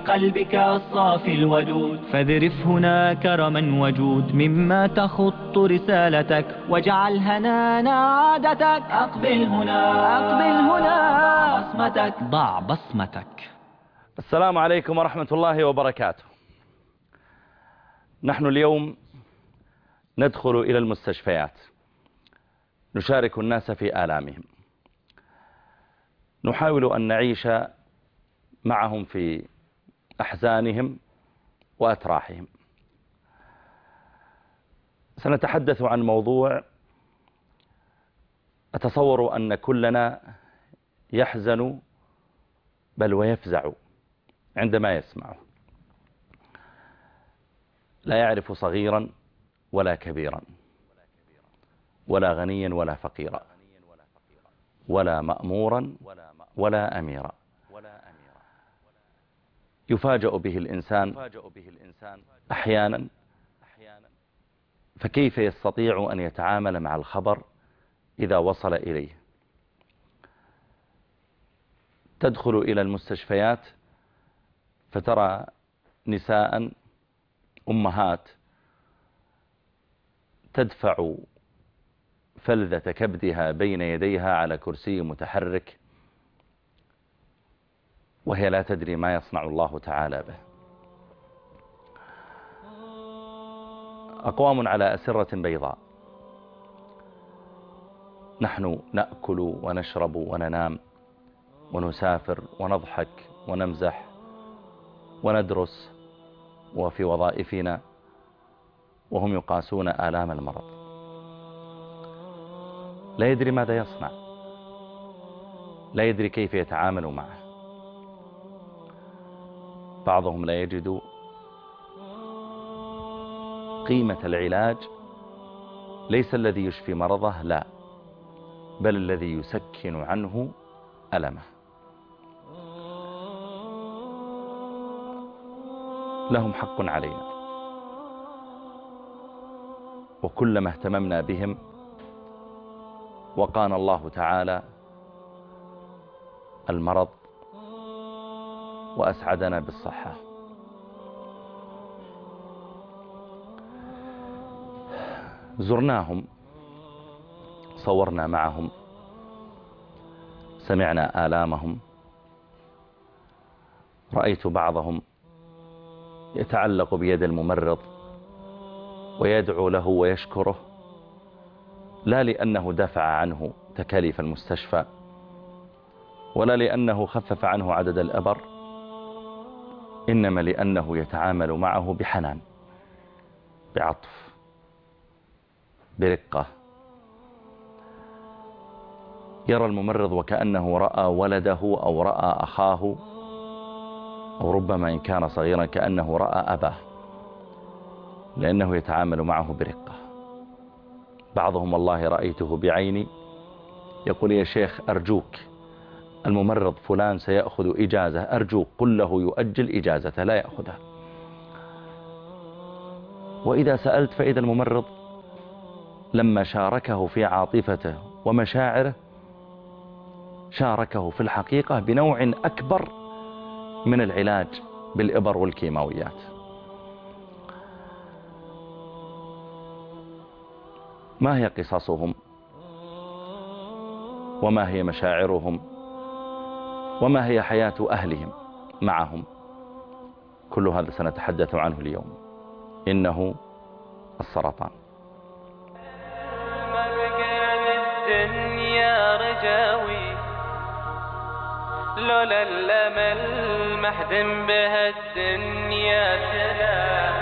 قلبك الصافي الودود، فاذرف هنا كرما وجود مما تخط رسالتك، واجعل هنانا عادتك. أقبل هنا، أقبل هنا، بصمتك، ضع بصمتك. السلام عليكم ورحمة الله وبركاته. نحن اليوم ندخل إلى المستشفيات، نشارك الناس في آلامهم، نحاول أن نعيش معهم في أحزانهم وأتراحهم. سنتحدث عن موضوع أتصور أن كلنا يحزن بل ويفزع عندما يسمعه. لا يعرف صغيرا ولا كبيرا، ولا غنيا ولا فقيرا، ولا مأمورا ولا أميرا. يفاجأ به الإنسان أحيانا، فكيف يستطيع أن يتعامل مع الخبر إذا وصل إليه؟ تدخل إلى المستشفيات فترى نساء أمهات تدفع فلذة كبدها بين يديها على كرسي متحرك، وهي لا تدري ما يصنع الله تعالى به. أقوام على أسرة بيضاء، نحن نأكل ونشرب وننام ونسافر ونضحك ونمزح وندرس وفي وظائفنا، وهم يقاسون آلام المرض. لا يدري ماذا يصنع، لا يدري كيف يتعامل معه. بعضهم لا يجد قيمة العلاج، ليس الذي يشفي مرضه، لا، بل الذي يسكن عنه ألمه. لهم حق علينا، وكلما اهتممنا بهم وقانا الله تعالى المرض وأسعدنا بالصحة. زرناهم، صورنا معهم، سمعنا آلامهم. رأيت بعضهم يتعلق بيد الممرض ويدعو له ويشكره، لا لأنه دفع عنه تكاليف المستشفى، ولا لأنه خفف عنه عدد الأبر، إنما لأنه يتعامل معه بحنان، بعطف، برقة. يرى الممرض وكأنه رأى ولده أو رأى أخاه، أو ربما إن كان صغيرا كأنه رأى أباه، لأنه يتعامل معه برقة. بعضهم والله رأيته بعيني يقول: يا شيخ أرجوك، الممرض فلان سيأخذ إجازة، أرجوك قل له يؤجل إجازته، لا يأخذها. وإذا سألت فإذا الممرض لما شاركه في عاطفته ومشاعره شاركه في الحقيقة بنوع أكبر من العلاج بالإبر والكيماويات. ما هي قصصهم؟ وما هي مشاعرهم؟ وما هي حياة أهلهم معهم؟ كل هذا سنتحدث عنه اليوم، إنه السرطان. ما بقى للدنيا رجاوي، لولا الأمل محدم بها الدنيا تلا،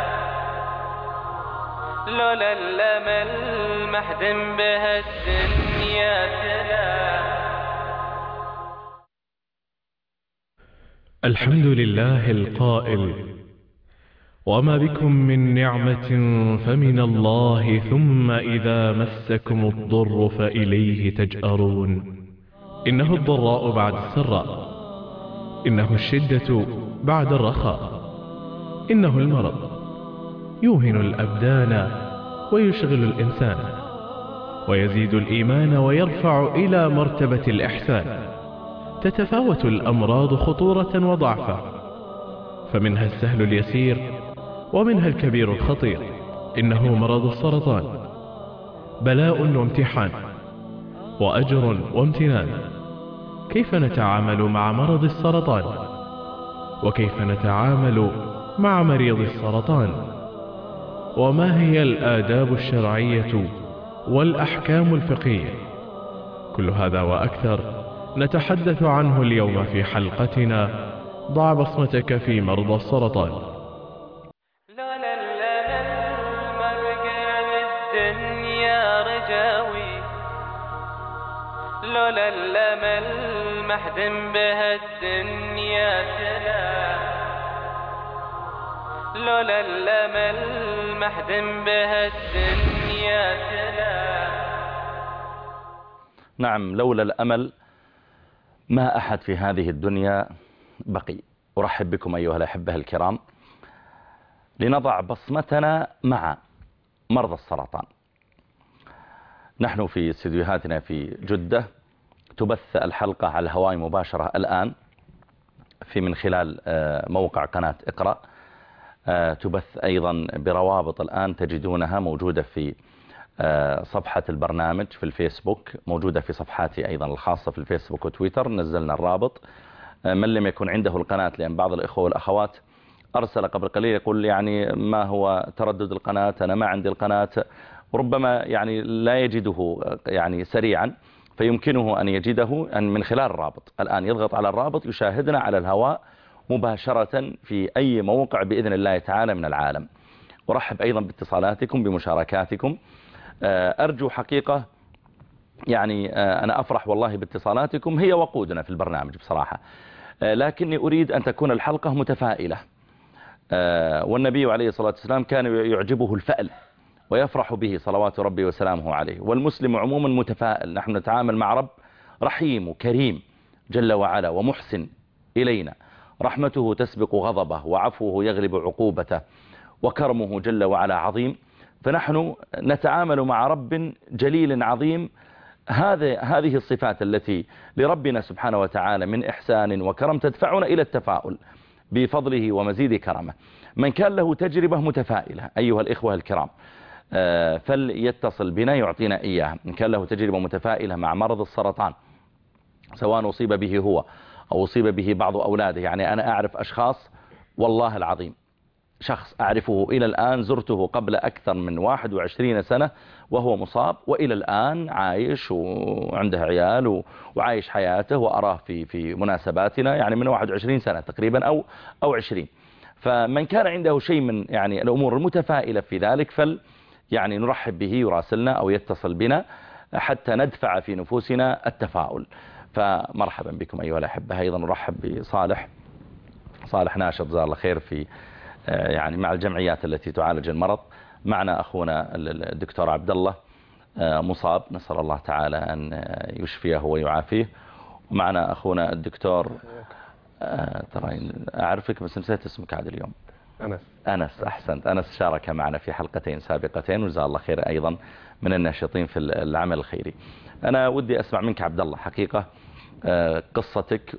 لولا الأمل محدم بها الدنيا تلا. الحمد لله القائل: وما بكم من نعمة فمن الله ثم إذا مسكم الضر فإليه تجأرون. إنه الضراء بعد السراء، إنه الشدة بعد الرخاء، إنه المرض يوهن الأبدان ويشغل الإنسان، ويزيد الإيمان ويرفع إلى مرتبة الإحسان. تتفاوت الأمراض خطورة وضعفا، فمنها السهل اليسير ومنها الكبير الخطير. إنه مرض السرطان بلاء وامتحان وأجر وامتنان. كيف نتعامل مع مرض السرطان؟ وكيف نتعامل مع مريض السرطان؟ وما هي الآداب الشرعية والأحكام الفقهية؟ كل هذا وأكثر نتحدث عنه اليوم في حلقتنا ضع بصمتك في مرضى السرطان. لولا الأمل ما بقى بالدنيا رجاوي، لولا الأمل ما احدم بها الدنيا تلا، لولا الأمل ما احدم بها الدنيا تلا. نعم، لولا الأمل ما أحد في هذه الدنيا بقي. أرحب بكم أيها الأحبة الكرام لنضع بصمتنا مع مرضى السرطان. نحن في استديوهاتنا في جدة، تبث الحلقة على الهواء مباشرة الآن من خلال موقع قناة اقرأ. تبث أيضا بروابط الآن تجدونها موجودة في صفحة البرنامج في الفيسبوك، موجودة في صفحاتي أيضا الخاصة في الفيسبوك وتويتر، نزلنا الرابط. من لم يكن عنده القناة، لأن بعض الإخوة والأخوات أرسل قبل قليل يقول يعني ما هو تردد القناة، أنا ما عندي القناة، وربما يعني لا يجده يعني سريعا، فيمكنه أن يجده من خلال الرابط. الآن يضغط على الرابط يشاهدنا على الهواء مباشرة في أي موقع بإذن الله تعالى من العالم. أرحب أيضا باتصالاتكم بمشاركاتكم. أرجو حقيقة يعني أنا أفرح والله باتصالاتكم، هي وقودنا في البرنامج بصراحة، لكني أريد أن تكون الحلقة متفائلة. والنبي عليه الصلاة والسلام كان يعجبه الفأل ويفرح به صلوات ربي وسلامه عليه، والمسلم عموما متفائل. نحن نتعامل مع رب رحيم وكريم جل وعلا ومحسن إلينا، رحمته تسبق غضبه وعفوه يغلب عقوبته وكرمه جل وعلا عظيم. فنحن نتعامل مع رب جليل عظيم. هذه الصفات التي لربنا سبحانه وتعالى من إحسان وكرم تدفعنا إلى التفاؤل بفضله ومزيد كرمه. من كان له تجربة متفائلة أيها الإخوة الكرام فليتصل بنا يعطينا إياها. من كان له تجربة متفائلة مع مرض السرطان، سواء أصيب به هو أو أصيب به بعض أولاده. يعني أنا أعرف أشخاص والله العظيم، شخص أعرفه إلى الآن، زرته قبل أكثر من 21 سنة وهو مصاب، وإلى الآن عايش وعنده عيال وعايش حياته، وأراه في مناسباتنا يعني من 21 سنة تقريبا أو 20. فمن كان عنده شيء من يعني الأمور المتفائلة في ذلك يعني نرحب به يراسلنا أو يتصل بنا حتى ندفع في نفوسنا التفاؤل. فمرحبا بكم أيها الأحبة. أيضا نرحب بصالح ناشط جزاه الله خير في يعني مع الجمعيات التي تعالج المرض. معنا أخونا الدكتور عبد الله مصاب، نسأل الله تعالى أن يشفيه ويعافيه. ومعنا أخونا الدكتور ترى أعرفك بس نسيت اسمك عاد اليوم. أنس. أحسنت. أنس شارك معنا في حلقتين سابقتين وجزاه الله خير، أيضا من الناشطين في العمل الخيري. أنا ودي أسمع منك عبد الله حقيقة قصتك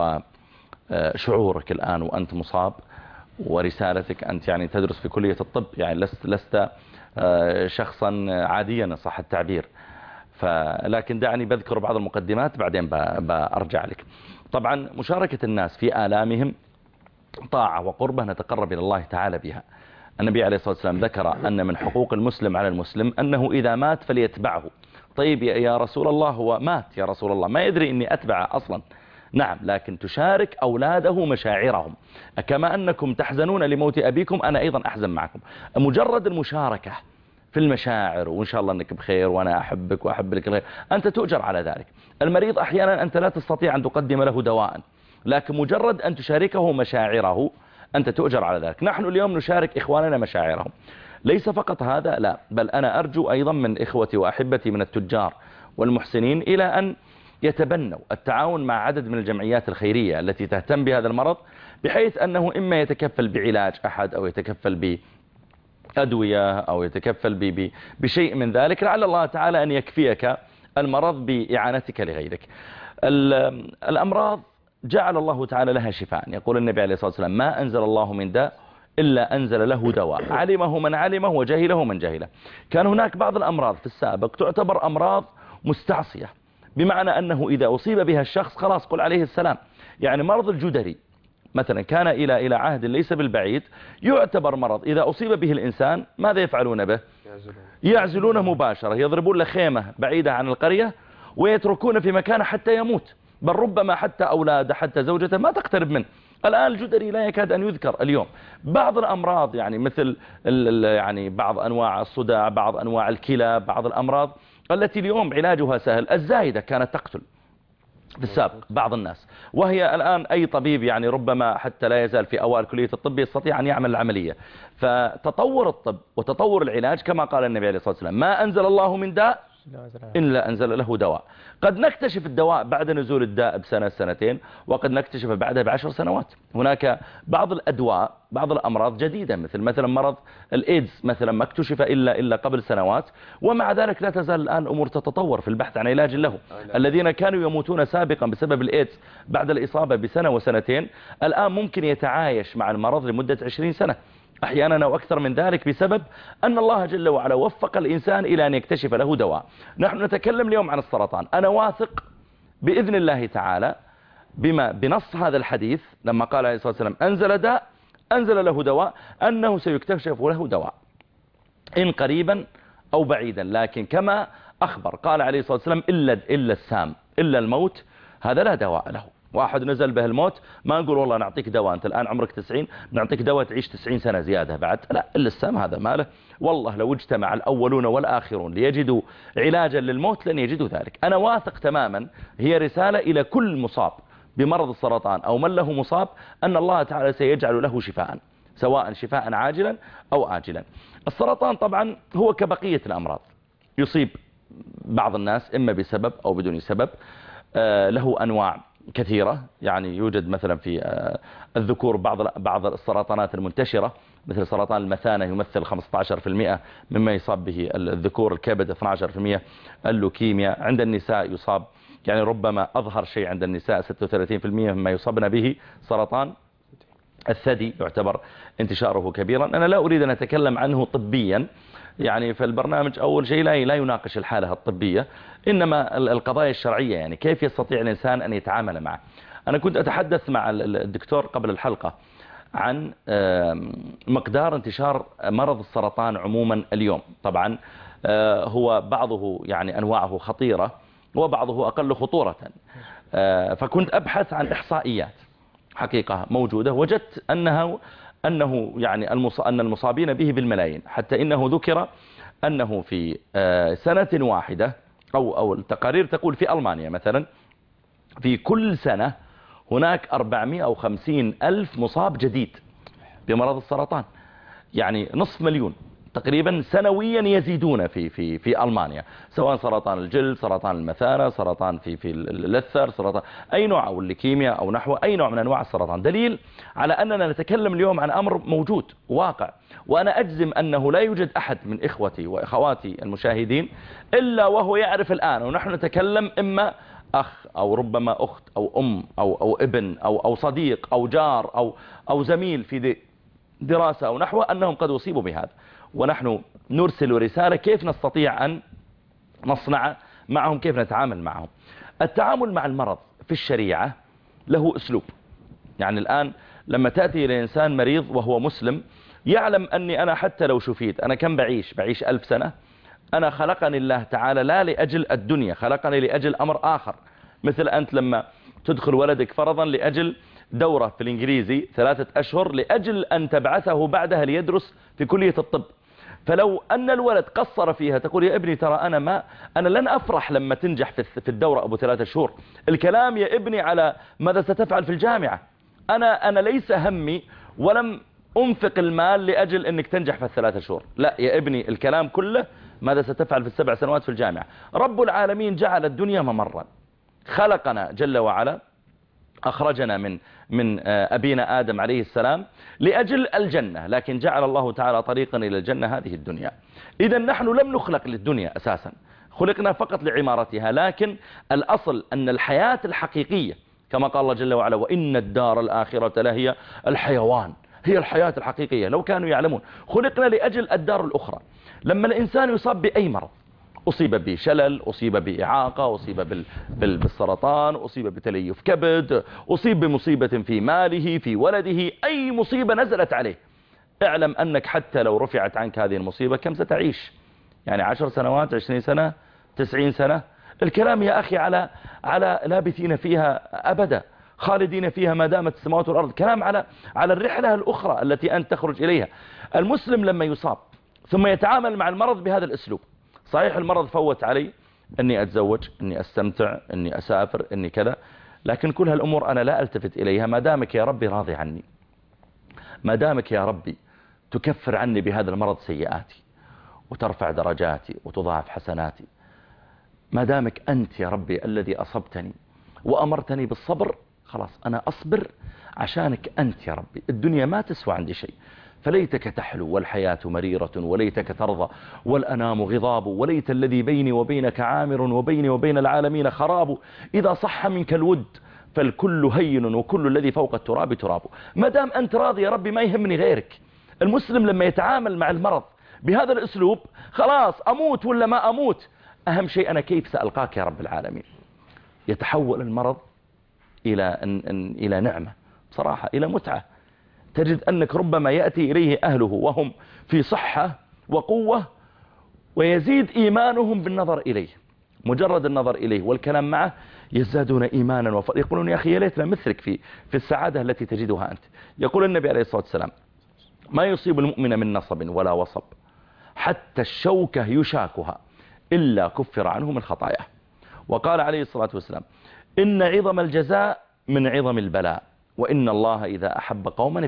وشعورك الآن وأنت مصاب، ورسالتك. أنت يعني تدرس في كلية الطب، يعني لست شخصا عاديا صح التعبير، لكن دعني بذكر بعض المقدمات بعدين بأرجع لك. طبعا مشاركة الناس في آلامهم طاعة وقربة نتقرب إلى الله تعالى بها. النبي عليه الصلاة والسلام ذكر أن من حقوق المسلم على المسلم أنه إذا مات فليتبعه. طيب يا رسول الله، هو مات يا رسول الله، ما يدري أني أتبعه أصلا. نعم، لكن تشارك أولاده مشاعرهم، كما أنكم تحزنون لموت أبيكم أنا أيضا أحزن معكم. مجرد المشاركة في المشاعر، وإن شاء الله أنك بخير وأنا أحبك وأحب لك الخير، أنت تؤجر على ذلك. المريض أحيانا أنت لا تستطيع أن تقدم له دواء، لكن مجرد أن تشاركه مشاعره أنت تؤجر على ذلك. نحن اليوم نشارك إخواننا مشاعرهم. ليس فقط هذا، لا، بل أنا أرجو أيضا من إخوتي وأحبتي من التجار والمحسنين إلى أن يتبنوا التعاون مع عدد من الجمعيات الخيرية التي تهتم بهذا المرض، بحيث أنه إما يتكفل بعلاج أحد أو يتكفل بأدوية أو يتكفل بشيء من ذلك، لعل الله تعالى أن يكفيك المرض بإعانتك لغيرك. الأمراض جعل الله تعالى لها شفاء. يقول النبي عليه الصلاة والسلام ما أنزل الله من داء إلا أنزل له دواء علمه من علمه وجهله من جهله. كان هناك بعض الأمراض في السابق تعتبر أمراض مستعصية، بمعنى أنه إذا أصيب بها الشخص خلاص قل عليه السلام. يعني مرض الجدري مثلا كان إلى عهد ليس بالبعيد يعتبر مرض إذا أصيب به الإنسان ماذا يفعلون به؟ يعزلونه مباشرة، يضربون له خيمة بعيدة عن القرية ويتركونه في مكانه حتى يموت، بل ربما حتى أولاده حتى زوجته ما تقترب منه. الآن الجدري لا يكاد أن يذكر اليوم. بعض الأمراض يعني مثل يعني بعض أنواع الصداع، بعض أنواع الكلى، بعض الأمراض التي اليوم علاجها سهل. الزايدة كانت تقتل في السابق بعض الناس، وهي الآن أي طبيب يعني ربما حتى لا يزال في أوائل كلية الطب يستطيع أن يعمل العملية. فتطور الطب وتطور العلاج كما قال النبي عليه الصلاة والسلام ما أنزل الله من داء إلا أنزل له دواء. قد نكتشف الدواء بعد نزول الداء بسنة سنتين، وقد نكتشف بعدها ب10 سنوات. هناك بعض الأدواء بعض الأمراض جديدة مثلا مرض الإيدز مثلا ما اكتشف إلا قبل سنوات، ومع ذلك لا تزال الآن الأمور تتطور في البحث عن علاج له. الذين كانوا يموتون سابقا بسبب الإيدز بعد الإصابة بسنة وسنتين الآن ممكن يتعايش مع المرض لمدة 20 سنة أحيانا أو أكثر من ذلك، بسبب أن الله جل وعلا وفق الإنسان إلى أن يكتشف له دواء. نحن نتكلم اليوم عن السرطان. أنا واثق بإذن الله تعالى بنص هذا الحديث لما قال عليه الصلاة والسلام أنزل داء أنزل له دواء أنه سيكتشف له دواء إن قريبا أو بعيدا. لكن كما أخبر قال عليه الصلاة والسلام إلا السام إلا الموت هذا لا دواء له. واحد نزل به الموت ما نقول والله نعطيك دواء أنت الآن عمرك 90 نعطيك دواء تعيش 90 سنة زيادة بعد، لا. إلا السام هذا ما له. والله لو اجتمع الأولون والآخرون ليجدوا علاجا للموت لن يجدوا ذلك. أنا واثق تماما هي رسالة إلى كل مصاب بمرض السرطان أو من له مصاب أن الله تعالى سيجعل له شفاء، سواء شفاء عاجلا أو آجلا. السرطان طبعا هو كبقية الأمراض يصيب بعض الناس إما بسبب أو بدون سبب. له أنواع كثيرة، يعني يوجد مثلا في الذكور بعض السرطانات المنتشرة مثل سرطان المثانة يمثل 15% مما يصاب به الذكور، الكبد 12%، اللوكيميا. عند النساء يصاب يعني ربما أظهر شيء عند النساء 36% مما يصابن به سرطان الثدي يعتبر انتشاره كبيرا. أنا لا أريد أن أتكلم عنه طبيا، يعني في البرنامج أول شيء لا يناقش الحالة الطبية، إنما القضايا الشرعية، يعني كيف يستطيع الإنسان أن يتعامل معه. أنا كنت أتحدث مع الدكتور قبل الحلقة عن مقدار انتشار مرض السرطان عموما اليوم. طبعا هو بعضه يعني أنواعه خطيرة وبعضه أقل خطورة، فكنت أبحث عن إحصائيات حقيقة موجودة، وجدت أنه يعني أن المصابين به بالملايين، حتى إنه ذكر أنه في سنة واحدة أو التقارير تقول في ألمانيا مثلا في كل سنة هناك 450 ألف مصاب جديد بمرض السرطان، يعني 500,000 تقريبا سنويا يزيدون في ألمانيا، سواء سرطان الجلد، سرطان المثانة، سرطان في اللثة، سرطان أي نوع، أو الليكيميا أو نحو أي نوع من أنواع السرطان. دليل على أننا نتكلم اليوم عن أمر موجود واقع. وأنا أجزم أنه لا يوجد أحد من إخوتي وإخواتي المشاهدين إلا وهو يعرف الآن ونحن نتكلم إما أخ أو ربما أخت أو أم أو ابن أو صديق أو جار أو زميل في دراسة أو نحو أنهم قد أصيبوا بهذا، ونحن نرسل رسالة كيف نستطيع أن نصنع معهم، كيف نتعامل معهم. التعامل مع المرض في الشريعة له أسلوب. يعني الآن لما تأتي إلى إنسان مريض وهو مسلم يعلم أني أنا حتى لو شفيت أنا كم بعيش 1000 سنة، أنا خلقني الله تعالى لا لأجل الدنيا، خلقني لأجل أمر آخر. مثل أنت لما تدخل ولدك فرضا لأجل دورة في الإنجليزي 3 أشهر لأجل أن تبعثه بعدها ليدرس في كلية الطب، فلو أن الولد قصر فيها تقول يا ابني ترى أنا لن أفرح لما تنجح في الدورة أبو 3 شهور، الكلام يا ابني على ماذا ستفعل في الجامعة. أنا ليس همي ولم أنفق المال لأجل أنك تنجح في 3 شهور، لا يا ابني الكلام كله ماذا ستفعل في 7 سنوات في الجامعة. رب العالمين جعل الدنيا ممرا، خلقنا جل وعلا، أخرجنا من أبينا آدم عليه السلام لأجل الجنة، لكن جعل الله تعالى طريقا إلى الجنة هذه الدنيا. إذا نحن لم نخلق للدنيا أساسا، خلقنا فقط لعمارتها، لكن الأصل أن الحياة الحقيقية كما قال الله جل وعلا وإن الدار الآخرة لهي الحيوان، هي الحياة الحقيقية. لو كانوا يعلمون خلقنا لأجل الدار الأخرى. لما الإنسان يصاب بأي مرض، أصيب بشلل، أصيب بإعاقة، أصيب بالسرطان، أصيب بتليف كبد، أصيب بمصيبة في ماله في ولده، أي مصيبة نزلت عليه، اعلم أنك حتى لو رفعت عنك هذه المصيبة كم ستعيش؟ يعني 10 سنوات، 20 سنة، 90 سنة؟ الكلام يا أخي على لابثين فيها أبدا، خالدين فيها ما دامت السماوات والأرض. كلام على الرحلة الأخرى التي أنت تخرج إليها. المسلم لما يصاب ثم يتعامل مع المرض بهذا الأسلوب، صحيح المرض فوت علي أني أتزوج، أني أستمتع، أني أسافر، أني كذا، لكن كل هالأمور أنا لا ألتفت إليها ما دامك يا ربي راضي عني، ما دامك يا ربي تكفر عني بهذا المرض سيئاتي وترفع درجاتي وتضاعف حسناتي، ما دامك أنت يا ربي الذي أصبتني وأمرتني بالصبر، خلاص أنا أصبر عشانك أنت يا ربي. الدنيا ما تسوى عندي شيء، فليتك تحلو والحياة مريرة، وليتك ترضى والأنام غضاب، وليت الذي بيني وبينك عامر وبيني وبين العالمين خراب، إذا صح منك الود فالكل هين وكل الذي فوق التراب تراب. ما دام أنت راضي يا ربي ما يهمني غيرك. المسلم لما يتعامل مع المرض بهذا الأسلوب، خلاص أموت ولا ما أموت، أهم شيء أنا كيف سألقاك يا رب العالمين. يتحول المرض إلى نعمة بصراحة، إلى متعة. تجد أنك ربما يأتي إليه أهله وهم في صحة وقوة، ويزيد إيمانهم بالنظر إليه، مجرد النظر إليه والكلام معه يزدادون إيمانا يقولون يا أخي يا ليتنا مثلك في السعادة التي تجدها أنت. يقول النبي عليه الصلاة والسلام ما يصيب المؤمن من نصب ولا وصب حتى الشوكة يشاكها إلا كفر عنه من خطاياه. وقال عليه الصلاة والسلام إن عظم الجزاء من عظم البلاء، وإن الله إذا أحب قوما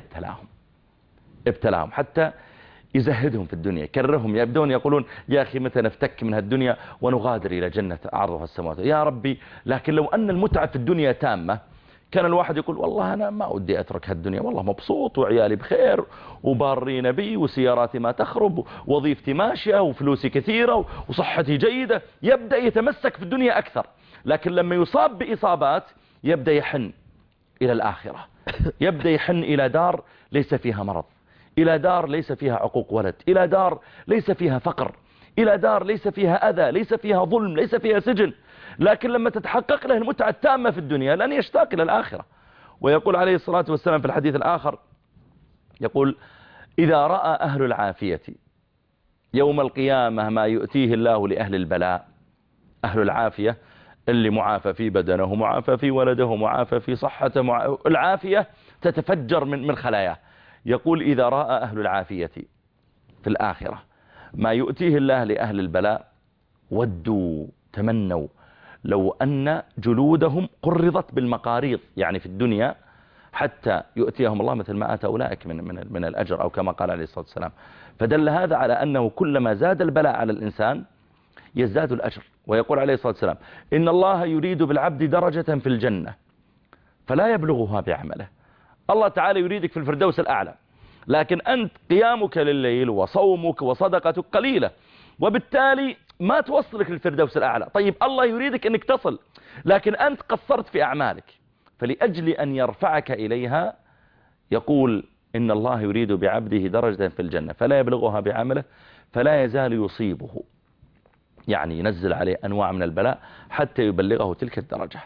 ابتلاهم حتى يزهدهم في الدنيا، كرهم يبدون يقولون يا أخي متى نفتك من هالدنيا ونغادر إلى جنة عرضها السماوات يا ربي. لكن لو أن المتعة في الدنيا تامة كان الواحد يقول والله أنا ما ودي أترك هالدنيا، والله مبسوط وعيالي بخير وبارين بي وسياراتي ما تخرب ووظيفتي ماشية وفلوسي كثيرة وصحتي جيدة، يبدأ يتمسك في الدنيا أكثر. لكن لما يصاب بإصابات يبدأ يحن إلى الآخرة، يبدأ يحن إلى دار ليس فيها مرض، إلى دار ليس فيها عقوق ولد، إلى دار ليس فيها فقر، إلى دار ليس فيها أذى، ليس فيها ظلم، ليس فيها سجن. لكن لما تتحقق له المتعة التامة في الدنيا لن يشتاق إلى الآخرة. ويقول عليه الصلاة والسلام في الحديث الآخر، يقول إذا رأى أهل العافية يوم القيامة ما يؤتيه الله لأهل البلاء، أهل العافية اللي معافى في بدنه، معافى في ولده، معافى في صحته، العافية تتفجر من خلاياه. يقول إذا رأى أهل العافية في الآخرة ما يؤتيه الله لأهل البلاء ودوا تمنوا لو أن جلودهم قرضت بالمقاريض، يعني في الدنيا حتى يؤتيهم الله مثل ما آتى أولئك من الأجر، أو كما قال عليه الصلاة والسلام. فدل هذا على أنه كلما زاد البلاء على الإنسان يزداد الأجر. ويقول عليه الصلاة والسلام إن الله يريد بالعبد درجة في الجنة فلا يبلغها بعمله. الله تعالى يريدك في الفردوس الأعلى، لكن أنت قيامك لليل وصومك وصدقتك قليلة، وبالتالي ما توصلك للفردوس الأعلى. طيب الله يريدك أنك تصل، لكن أنت قصرت في أعمالك، فلأجل أن يرفعك إليها يقول إن الله يريد بعبده درجة في الجنة فلا يبلغها بعمله فلا يزال يصيبه، يعني ينزل عليه أنواع من البلاء حتى يبلغه تلك الدرجة.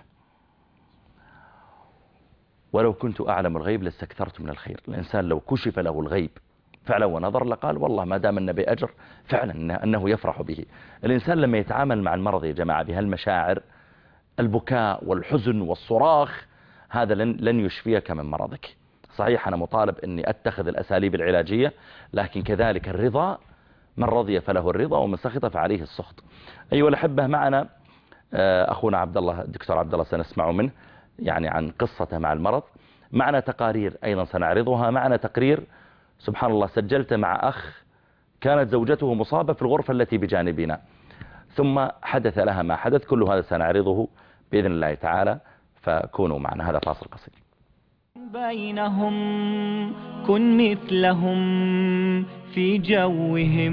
ولو كنت أعلم الغيب لاستكثرت من الخير. الإنسان لو كشف له الغيب فعلا ونظر لقال والله ما دام النبي أجر فعلا أنه يفرح به. الإنسان لما يتعامل مع المرض يا جماعة بهالمشاعر، البكاء والحزن والصراخ، هذا لن يشفيك من مرضك. صحيح أنا مطالب أني أتخذ الأساليب العلاجية، لكن كذلك الرضا، من رضي فله الرضا ومن سخط فعليه السخط. أيها الأحبة، معنا أخونا عبد الله، الدكتور عبد الله، سنسمع منه يعني عن قصته مع المرض. معنا تقارير أيضا سنعرضها. معنا تقرير سبحان الله سجلته مع أخ كانت زوجته مصابة في الغرفة التي بجانبنا، ثم حدث لها ما حدث. كل هذا سنعرضه بإذن الله تعالى، فكونوا معنا. هذا فاصل قصير. بينهم كن مثلهم في جوهم.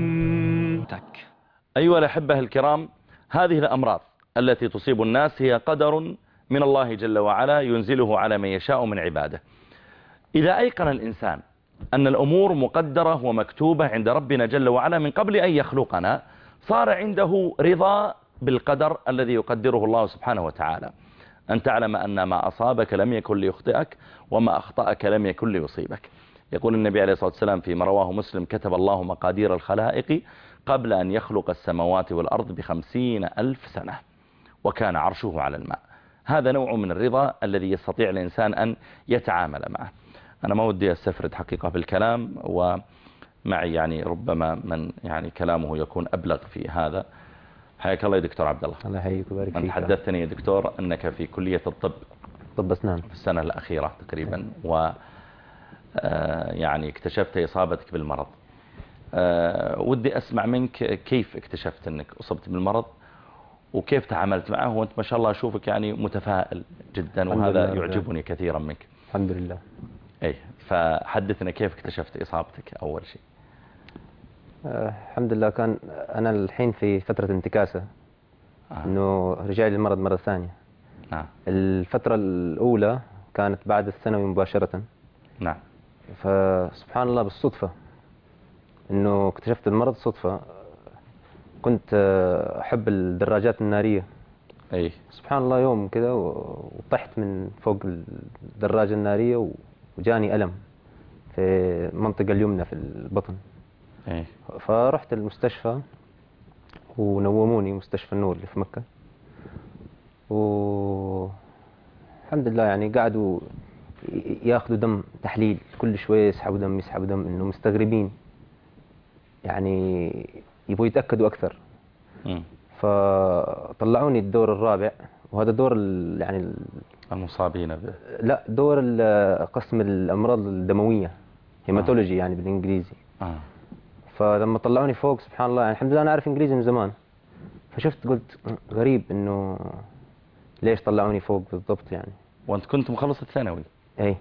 أيها الأحبة الكرام، هذه الأمراض التي تصيب الناس هي قدر من الله جل وعلا ينزله على من يشاء من عباده. إذا أيقن الإنسان أن الأمور مقدرة ومكتوبة عند ربنا جل وعلا من قبل أن يخلقنا، صار عنده رضا بالقدر الذي يقدره الله سبحانه وتعالى. أن تعلم أن ما أصابك لم يكن ليخطئك، وما أخطأك لم يكن ليصيبك. يقول النبي عليه الصلاة والسلام فيما رواه مسلم: كتب الله مقادير الخلائق قبل أن يخلق السماوات والأرض ب50,000 سنة، وكان عرشه على الماء. هذا نوع من الرضا الذي يستطيع الإنسان أن يتعامل معه. أنا ما ودي أستفرد حقيقة بالكلام، ومعي يعني ربما من يعني كلامه يكون أبلغ في هذا. حياك الله يا دكتور عبد الله. الله يحييك ويبارك فيك. أنت حدثتني يا دكتور أنك في كلية الطب، طب أسنان، في السنة الأخيرة تقريبا، و يعني اكتشفت إصابتك بالمرض. ودي أسمع منك كيف اكتشفت أنك أصبت بالمرض، وكيف تعاملت معه، وأنت ما شاء الله أشوفك يعني متفائل جدا، وهذا يعجبني كثيرا منك. الحمد لله. أي، فحدثنا كيف اكتشفت إصابتك أول شيء. الحمد لله، كان أنا الحين في فترة انتكاسة، إنه رجع لي المرض مرة ثانية. الفترة الأولى كانت بعد الثانوي مباشرة. نعم. فسبحان الله بالصدفة إنه اكتشفت المرض صدفة. كنت أحب الدراجات النارية. أي. سبحان الله يوم كذا وطحت من فوق الدراجة النارية، وجاني ألم في المنطقة اليمنى في البطن. أي. فرحت المستشفى ونوموني، مستشفى النور اللي في مكة، والحمد لله يعني قعدوا ياخذوا دم تحليل كل شوية، يسحبوا دم يسحبوا دم، انه مستغربين يعني يبغوا يتأكدوا أكثر. فطلعوني الدور الرابع، وهذا دور يعني المصابين لا، دور قسم الأمراض الدموية، هيماتولوجي يعني بالإنجليزي. فلما طلعوني فوق سبحان الله، يعني الحمد لله أنا أعرف إنجليزي من زمان، فشفت قلت غريب إنه ليش طلعوني فوق بالضبط يعني. وأنت كنت مخلص الثانوي؟ أي.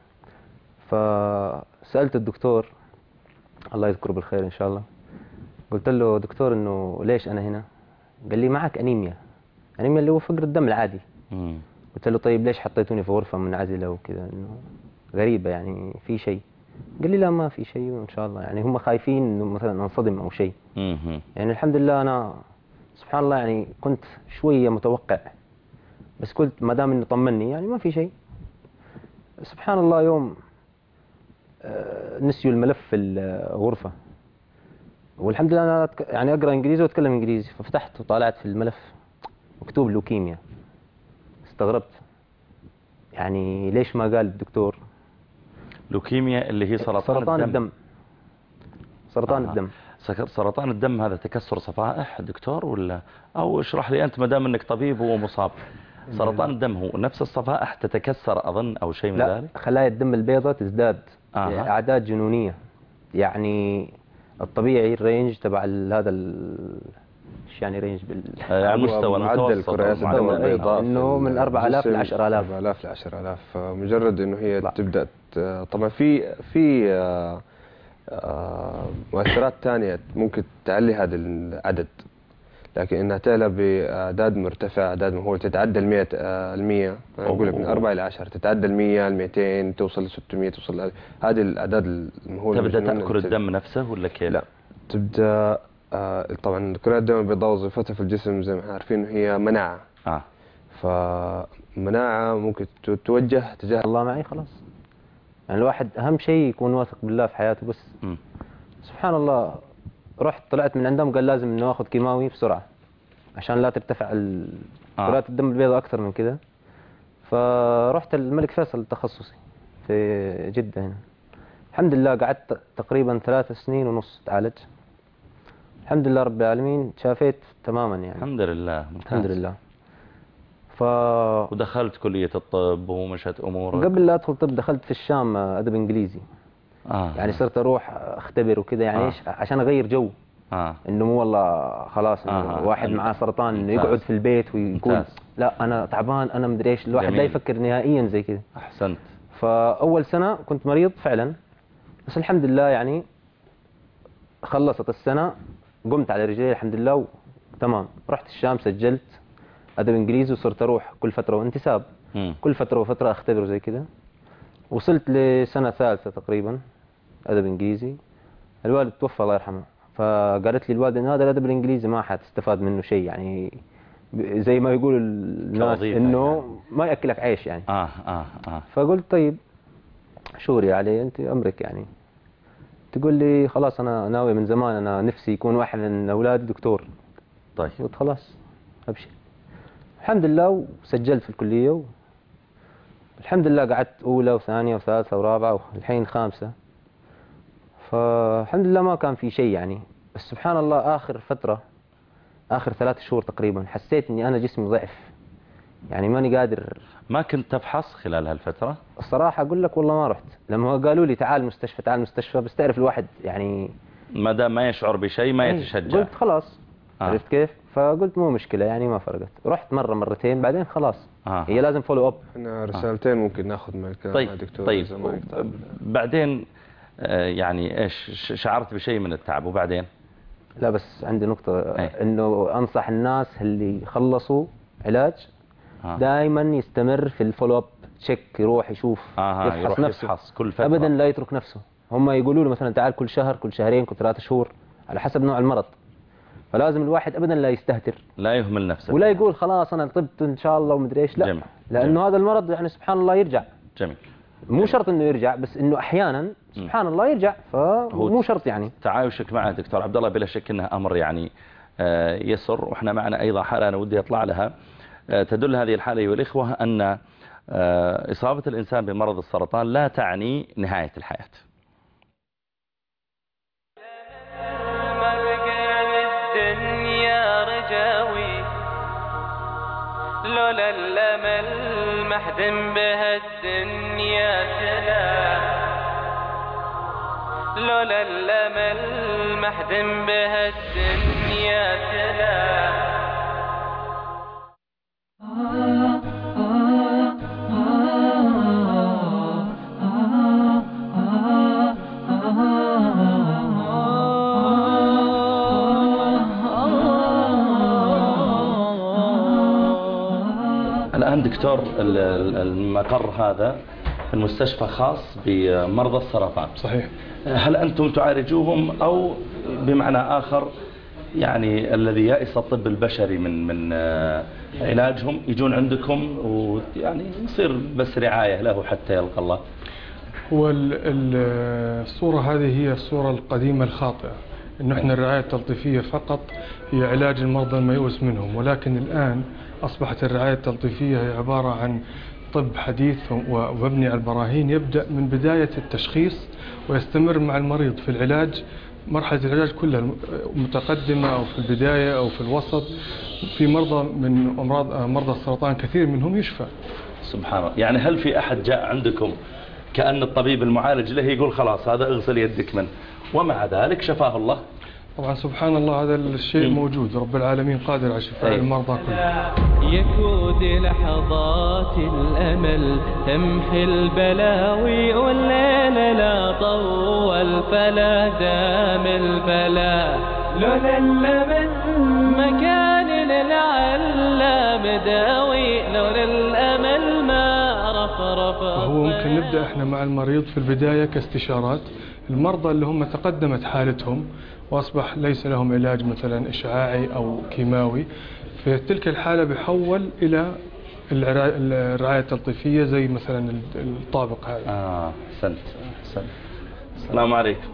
فسألت الدكتور الله يذكره بالخير إن شاء الله، قلت له دكتور إنه ليش أنا هنا؟ قال لي معك أنيميا. أنيميا اللي هو فقر الدم العادي. قلت له طيب ليش حطيتوني في غرفة منعزلة وكذا، إنه غريبة يعني في شيء؟ قال لي لا ما في شيء وإن شاء الله، يعني هم خايفين إنه مثلا أنصدم أو شيء. يعني الحمد لله أنا سبحان الله يعني كنت شوية متوقع، بس قلت ما دام إنه طمني يعني ما في شيء. سبحان الله يوم نسيوا الملف في الغرفة، والحمد لله أنا يعني أقرأ إنجليزي وأتكلم إنجليزي، ففتحت وطالعت في الملف مكتوب لوكيميا. استغربت يعني ليش ما قال الدكتور لوكيميا اللي هي سرطان الدم. سرطان الدم. سرطان الدم هذا تكسر صفائح دكتور ولا؟ أو اشرح لي أنت ما دام أنك طبيب ومصاب. سرطان الدم هو نفس الصفائح تتكسر أظن أو شيء من ذلك؟ لا، خلايا الدم البيضاء تزداد أعداد جنونية. يعني الطبيعي الرينج تبع هذا ايش يعني رينج المستوى معدل كريات الدم البيضاء انه من 4000 ل 10000. 4000 ل 10000. فمجرد انه هي تبدا طبعا في مؤثرات ثانيه ممكن تعلي هذا العدد، لكن انها تعلى باعداد مرتفعه، اعداد مهوله تتعدى ال 100 انا اقول لك من 4 الى 10 تتعدى ال 100 ال 200 توصل ل 600 توصل هذه الاعداد المهوله. تبدا تاكل الدم نفسه ولا كيف؟ لا، تبدا طبعا كريات الدم البيضاء وظيفتها في الجسم زي ما احنا عارفين هي مناعه. فمناعه ممكن توجه تجاه الله معي خلاص. يعني الواحد اهم شيء يكون واثق بالله في حياته بس. سبحان الله رحت طلعت من عندهم قال لازم ناخذ كيماوي بسرعه عشان لا ترتفع كريات الدم البيضاء اكثر من كذا. فرحت الملك فيصل التخصصي في جده هنا. الحمد لله قعدت تقريبا 3 سنين ونص اتعالج. الحمد لله رب العالمين شافيت تماما يعني. الحمد لله. الحمد لله. ودخلت كلية الطب ومشت أمورك؟ قبل لا أدخل طب دخلت في الشام أدب إنجليزي. يعني صرت أروح أختبر وكذا يعني إيش عشان أغير جو. إنه مو والله خلاص إنه واحد معاه سرطان إنه يقعد في البيت ويقول لا أنا تعبان أنا مدري إيش. الواحد لا يفكر نهائيا زي كذا. أحسنت. فأول سنة كنت مريض فعلا، بس الحمد لله يعني خلصت السنة قمت على رجلي الحمد لله تمام. رحت الشام سجلت ادب انجليزي، وصرت اروح كل فتره وانتساب، كل فتره وفتره اختبر زي كده. وصلت لسنه ثالثه تقريبا ادب انجليزي. الوالد توفى الله يرحمه، فقالت لي الوالده ان هذا الادب الانجليزي ما حتستفاد منه شيء، يعني زي ما يقول الناس انه ما ياكلك عيش يعني. فقلت طيب شوري علي انت امرك يعني. تقول لي خلاص انا ناوي من زمان، انا نفسي يكون واحد من اولادي دكتور. طيب قلت خلاص ابشر. الحمد لله وسجلت في الكليه، الحمد لله قعدت اولى وثانيه وثالثه ورابعه والحين خامسه. فالحمد لله ما كان في شيء يعني. بس سبحان الله اخر فتره، اخر 3 شهور تقريبا، حسيت اني انا جسمي ضعف، يعني ماني قادر. ما كنت تفحص خلال هالفتره؟ الصراحه اقول لك والله ما رحت. لما قالوا لي تعال المستشفى تعال المستشفى، بس تعرف الواحد يعني ما دام ما يشعر بشيء ما يتشجع. قلت خلاص عرفت كيف؟ فقلت مو مشكله يعني ما فرقت. رحت مره مرتين بعدين خلاص هي لازم فولو اب. احنا رسالتين ممكن ناخذ من الكلام طيب. مع دكتور. طيب بعدين يعني ايش شعرت بشيء من التعب وبعدين؟ لا بس عندي نقطه انه انصح الناس اللي خلصوا علاج دائما يستمر في الفولو اب تشيك، يروح يشوف يفحص نفسه كل فترة. ابدا لا يترك نفسه. هم يقولوا له مثلا تعال كل شهر كل شهرين كل 3 شهور على حسب نوع المرض. فلازم الواحد ابدا لا يستهتر، لا يهمل نفسه، ولا يقول خلاص انا طبت ان شاء الله ومدري ايش. لا جميل. لانه جميل. هذا المرض يعني سبحان الله يرجع. جميل. مو شرط انه يرجع، بس انه احيانا سبحان الله يرجع، فمو شرط يعني. تعايشك معه دكتور عبد الله بلا شك انه امر يعني يسر. واحنا معنا ايضا حاله انا ودي اطلع لها تدل هذه الحاله ايها الاخوه ان اصابه الانسان بمرض السرطان لا تعني نهايه الحياه. لولا الأمل محدم بها الدنيا تلا، لولا الأمل محدم بها الدنيا تلا. الآن دكتور المقر هذا المستشفى خاص بمرضى السرطان. صحيح. هل أنتم تعالجوهم أو بمعنى آخر يعني الذي يائس الطب البشري من علاجهم يجون عندكم ويعني يصير بس رعاية له حتى يلقى الله؟ هو الصورة هذه هي الصورة القديمة الخاطئة، إنه إحنا الرعاية التلطيفية فقط هي علاج المرضى الميؤوس منهم. ولكن الآن أصبحت الرعاية التلطيفية هي عبارة عن طب حديث ومبني على البراهين، يبدأ من بداية التشخيص ويستمر مع المريض في العلاج. مرحلة العلاج كلها متقدمة أو في البداية أو في الوسط. في مرضى من مرضى السرطان كثير منهم يشفى. سبحان الله. يعني هل في أحد جاء عندكم كأن الطبيب المعالج له يقول خلاص هذا اغسل يدك منه ومع ذلك شفاه الله؟ طبعا سبحان الله هذا الشيء موجود. رب العالمين قادر على شفاء المرضى كلهم. يكود لحظات الأمل تمحي البلاوي، والليل لا طول فلا دام البلاء. لولا الأمل مكان للعلام داوي، لولا الأمل ما رفرف. هو ممكن نبدأ احنا مع المريض في البداية كاستشارات. المرضى اللي هم تقدمت حالتهم وأصبح ليس لهم علاج مثلا إشعاعي أو كيماوي، في تلك الحالة بحول إلى الرعاية التلطيفية زي مثلا الطابق هذا. أحسنت. السلام عليكم.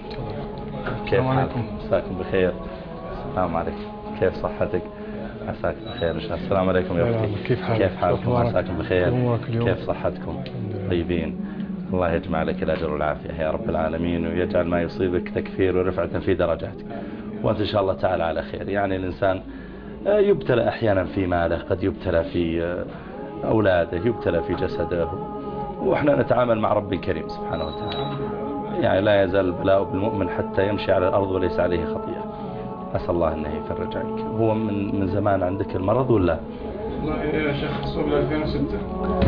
كيف حالك؟ مساكم بخير. السلام عليكم. كيف صحتك؟ عساك بخير إن شاء الله. السلام عليكم يا أختي. كيف حالكم؟ عساكم بخير. كيف صحتكم؟ طيبين. الله يجمع لك الأجر والعافية يا رب العالمين، ويجعل ما يصيبك تكفير ورفعة في درجاتك، وأنت إن شاء الله تعالى على خير. يعني الإنسان يبتلى أحيانا في ماله، قد يبتلى في أولاده، يبتلى في جسده، وإحنا نتعامل مع رب كريم سبحانه وتعالى. يعني لا يزال البلاء بالمؤمن حتى يمشي على الأرض وليس عليه خطيئة. أسأل الله أنه يفرج عنك. هو من زمان عندك المرض ولا؟ والله يا شيخ قبل 2006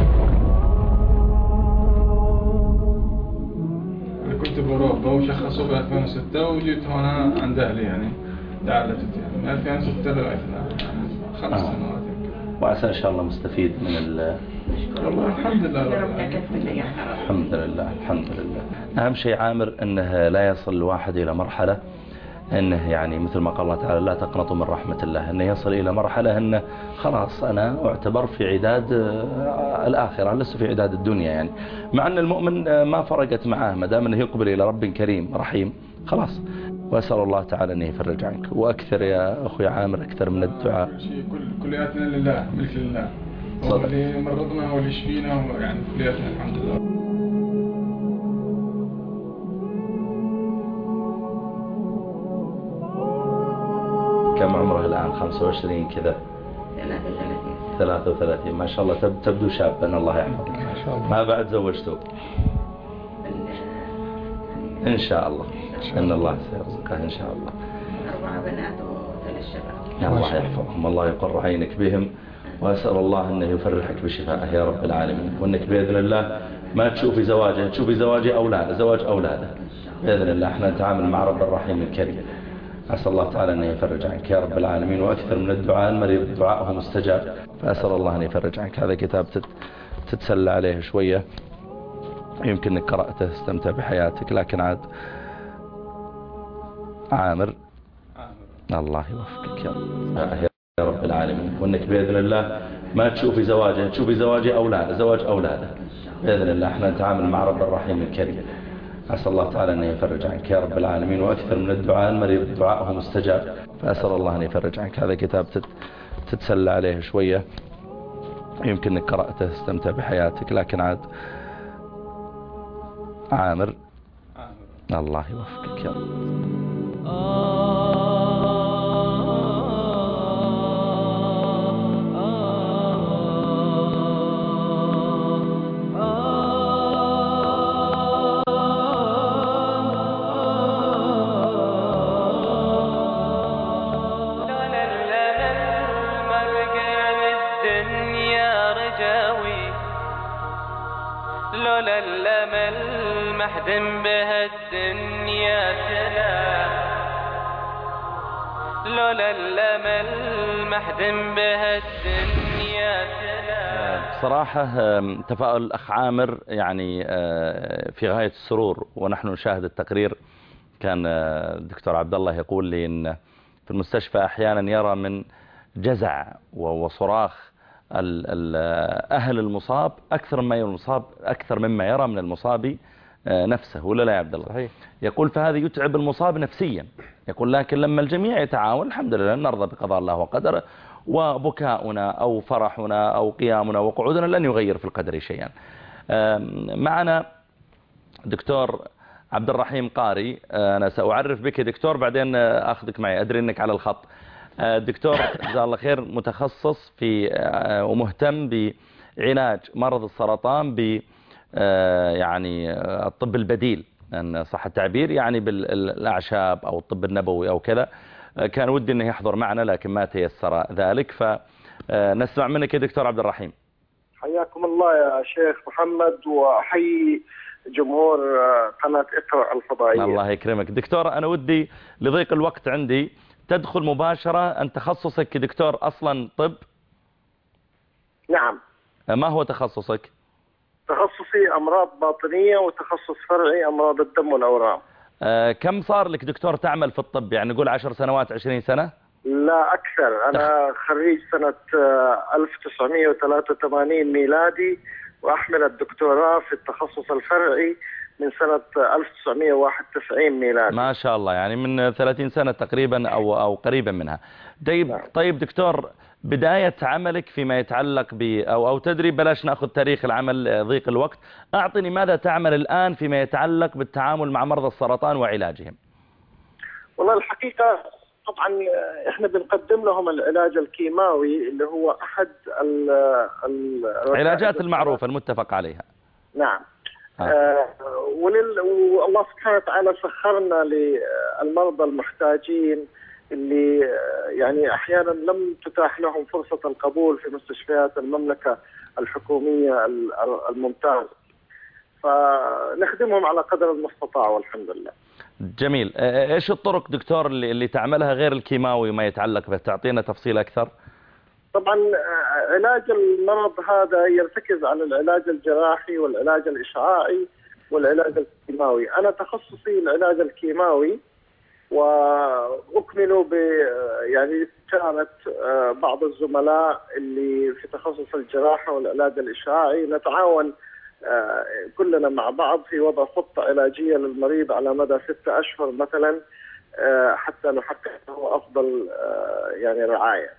كنت بأوروبا وشخصوا ب 2006 وجيت هنا عند أهلي يعني تعالجت يعني من 2006 لغاية الآن 5 سنوات يمكن. وعسى إن شاء الله مستفيد من والله الحمد لله الحمد لله الحمد لله. أهم شيء عامر أنه لا يصل الواحد إلى مرحلة أنه يعني مثل ما قال الله تعالى لا تقنطوا من رحمة الله، أنه يصل إلى مرحلة أنه خلاص أنا أعتبر في عداد الآخرة لست في عداد الدنيا، يعني مع أن المؤمن ما فرقت معاه ما دام أنه يقبل إلى رب كريم رحيم خلاص. وأسأل الله تعالى أن يفرج عنك. وأكثر يا أخوي عامر أكثر من الدعاء. كلياتنا لله ملك لله، هو اللي مرضنا واللي يشفينا، يعني كلياتنا الحمد لله. كم عمره الآن؟ 25 كذا؟ 33 ما شاء الله. تبدو شابا الله يحفظك. ما شاء الله. ما بعد زوجته؟ إن شاء الله إن الله سيرزقه إن شاء الله. 4 بنات و3 شباب. الله يحفظهم الله يقر عينك بهم، وأسأل الله أنه يفرحك بشفائه يا رب العالمين، وأنك بإذن الله ما تشوفي زواجه تشوفي زواج أولاده بإذن الله. احنا نتعامل مع رب الرحيم الكريم. أسأل الله تعالى أن يفرج عنك يا رب العالمين. وأكثر من الدعاء المريض دعاءه مستجاب، فأسأل الله أن يفرج عنك. هذا كتاب تتسلى عليه شوية، يمكن أنك قرأته استمتع بحياتك، لكن عاد عامر الله يوفقك يا رب العالمين، وأنك بإذن الله ما تشوفي زواجه تشوفي زواج أولاده بإذن الله. احنا نتعامل مع رب الرحيم الكريم. أسأل الله تعالى أن يفرج عنك يا رب العالمين. وأكثر من الدعاء المريض دعاءه مستجاب، فأسأل الله أن يفرج عنك. هذا كتاب تتسلى عليه شوية، يمكن أنك قرأته استمتع بحياتك، لكن عاد عامر الله يوفقك يا رب. لولا الأمل محدم بها الدنيا تلا، لولا الأمل محدم بها الدنيا تلا. صراحة تفاؤل الأخ عامر يعني في غاية السرور، ونحن نشاهد التقرير. كان الدكتور عبد الله يقول لي إن في المستشفى أحيانا يرى من جزع وصراخ أهل المصاب أكثر مما يرى من المصاب نفسه، ولا لا يا عبد الله؟ صحيح. يقول فهذا يتعب المصاب نفسيا، يقول لكن لما الجميع يتعاون الحمد لله نرضى بقضاء الله وقدره، وبكاؤنا أو فرحنا أو قيامنا وقعودنا لن يغير في القدر شيئا. معنا دكتور عبد الرحيم قاري، أنا سأعرف بك دكتور بعدين أخذك معي، أدري أنك على الخط. دكتور جزاه الله خير متخصص في ومهتم بعلاج مرض السرطان ب يعني الطب البديل ان صح التعبير، يعني بالاعشاب او الطب النبوي او كذا. كان ودي انه يحضر معنا لكن ما تيسر ذلك، فنسمع منك يا دكتور عبد الرحيم. حياكم الله يا شيخ محمد، وحي جمهور قناة اقرأ الفضائية. الله يكرمك دكتور. انا ودي لضيق الوقت عندي تدخل مباشرة، أن تخصصك كدكتور أصلا طب؟ نعم. ما هو تخصصك؟ تخصصي أمراض باطنية، وتخصص فرعي أمراض الدم والأورام. كم صار لك دكتور تعمل في الطب؟ يعني نقول 10 سنوات 20 سنة؟ لا أكثر. أنا خريج سنة 1983 ميلادي، وأحمل الدكتوراه في التخصص الفرعي من سنة 1991 ميلادي. ما شاء الله، يعني من 30 سنة تقريبا أو قريبا منها. طيب دكتور، بداية عملك فيما يتعلق أو تدري، بلاش نأخذ تاريخ العمل ضيق الوقت، أعطني ماذا تعمل الآن فيما يتعلق بالتعامل مع مرضى السرطان وعلاجهم؟ والله الحقيقة طبعا احنا بنقدم لهم العلاج الكيماوي اللي هو أحد العلاجات المعروفة المتفق عليها. نعم. والله سبحانه وتعالى سخرنا للمرضى المحتاجين اللي يعني أحيانا لم تتاح لهم فرصة القبول في مستشفيات المملكة الحكومية الممتازة، فنخدمهم على قدر المستطاع والحمد لله. جميل. ايش الطرق دكتور اللي تعملها غير الكيماوي ما يتعلق به؟ تعطينا تفصيل أكثر. طبعا علاج المرض هذا يرتكز على العلاج الجراحي والعلاج الإشعاعي والعلاج الكيماوي. أنا تخصصي العلاج الكيماوي، وأكمل يعني استشارة بعض الزملاء اللي في تخصص الجراحة والعلاج الإشعاعي. نتعاون كلنا مع بعض في وضع خطة علاجية للمريض على مدى 6 أشهر مثلا، حتى نحقق له أفضل يعني رعاية.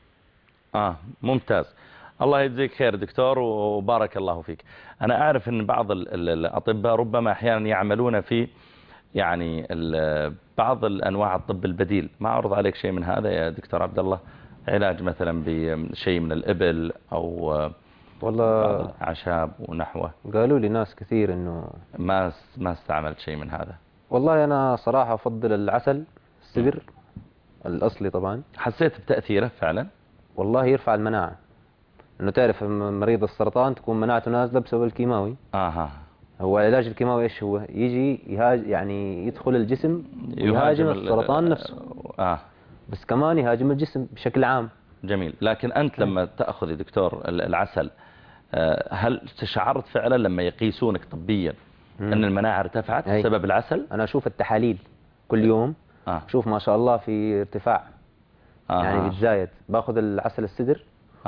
ممتاز. الله يجزيك خير دكتور وبارك الله فيك. أنا أعرف أن بعض الأطباء ربما أحيانا يعملون في يعني بعض الأنواع الطب البديل. ما أعرض عليك شيء من هذا يا دكتور عبد الله؟ علاج مثلا بشيء من الإبل أو والله الأعشاب ونحوه. قالوا لي ناس كثير إنه ما استعملت شيء من هذا. والله أنا صراحة أفضل العسل السدر الأصلي طبعا. حسيت بتأثيره فعلا؟ والله يرفع المناعة. إنه تعرف مريض السرطان تكون مناعته نازلة بسبب الكيماوي. هو العلاج الكيماوي إيش هو؟ يجي يعني يدخل الجسم يهاجم السرطان نفسه. بس كمان يهاجم الجسم بشكل عام. جميل. لكن أنت لما تأخذ يا دكتور العسل، هل شعرت فعلا لما يقيسونك طبيا أن المناعة ارتفعت بسبب العسل؟ أنا أشوف التحاليل كل يوم. شوف ما شاء الله في ارتفاع. يعني بتزايد. باخذ العسل السدر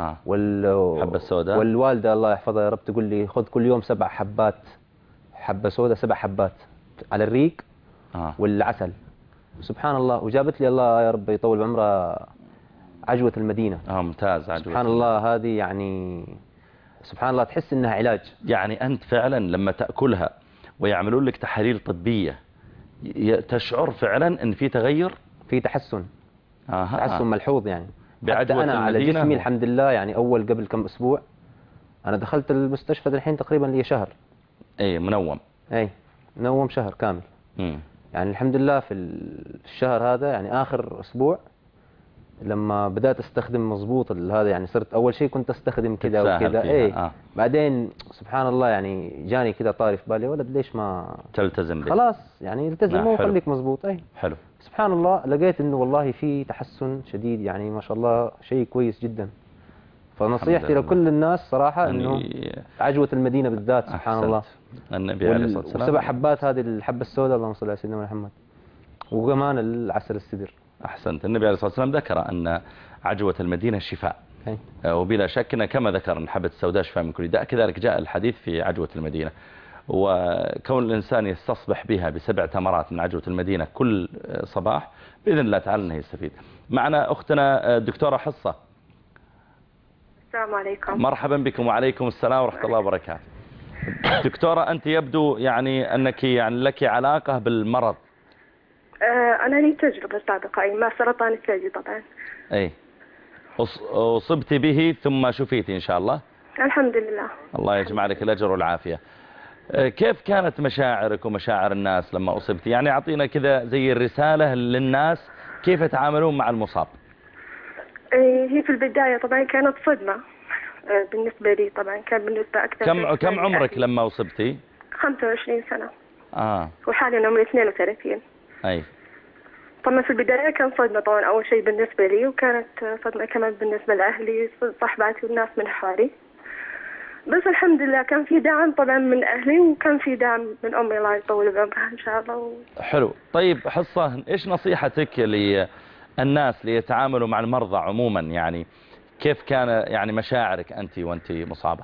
حبة السوداء. والوالدة الله يحفظها يا رب تقول لي خذ كل يوم 7 حبات حبة سوداء، 7 حبات على الريق والعسل. سبحان الله. وجابت لي الله يا رب يطول بعمرها عجوة المدينة. ممتاز. عجوة سبحان الله. هذه يعني سبحان الله تحس انها علاج. يعني انت فعلا لما تأكلها ويعملون لك تحاليل طبية تشعر فعلا ان في تغير، في تحسن. تحسن ملحوظ يعني. حتى انا على جسمي الحمد لله. يعني اول قبل كم اسبوع انا دخلت المستشفى الحين تقريبا لي شهر. منوم. منوم شهر كامل. يعني الحمد لله في الشهر هذا يعني آخر أسبوع لما بدأت أستخدم مضبوط هذا، يعني صرت أول شيء كنت أستخدم كذا وكذا. بعدين سبحان الله يعني جاني كذا طاري في بالي ولد ليش ما تلتزم به؟ خلاص يعني التزم وخليك مضبوط. حلو. سبحان الله لقيت إنه والله في تحسن شديد، يعني ما شاء الله شيء كويس جدا. فنصيحتي لكل الناس صراحة إنه عجوة المدينة بالذات سبحان الله. النبي عليه الصلاة والسلام. و7 حبات هذه الحبة السوداء اللهم صل على سيدنا محمد. وكمان العسل السدر. أحسنت. النبي عليه الصلاة والسلام ذكر أن عجوة المدينة شفاء. وبلا شك إن كما ذكر أن الحبة السوداء شفاء من كل داء، كذلك جاء الحديث في عجوة المدينة. وكون الإنسان يستصبح بها ب7 تمرات من عجوة المدينة كل صباح بإذن الله تعالى أنه يستفيد. معنا أختنا الدكتورة حصة. السلام عليكم. مرحبا بكم. وعليكم السلام ورحمة الله وبركاته. دكتورة أنت يبدو يعني أنك يعني لك علاقة بالمرض. أنا لي تجربة سابقة مع سرطان الثدي طبعا. أصبت به ثم شفيتي إن شاء الله؟ الحمد لله. الله يجمع لك الأجر والعافية. كيف كانت مشاعرك ومشاعر الناس لما أصبت؟ يعني أعطينا كذا زي الرسالة للناس كيف يتعاملون مع المصاب. هي في البداية طبعا كانت صدمة بالنسبة لي. طبعا كان بالنسبة أكثر. كم عمرك لما أصبتي؟ 25 سنة. وحاليا عمري 32. طبعا في البداية كان صدمة طبعا أول شيء بالنسبة لي، وكانت صدمة كمان بالنسبة لأهلي صحباتي والناس من حوالي. بس الحمد لله كان في دعم طبعا من أهلي، وكان في دعم من أمي الله يطول بعمرها إن شاء الله. حلو. طيب حصة، إيش نصيحتك للناس ليتعاملوا مع المرضى عموما؟ يعني كيف كان يعني مشاعرك أنت وأنت مصابة؟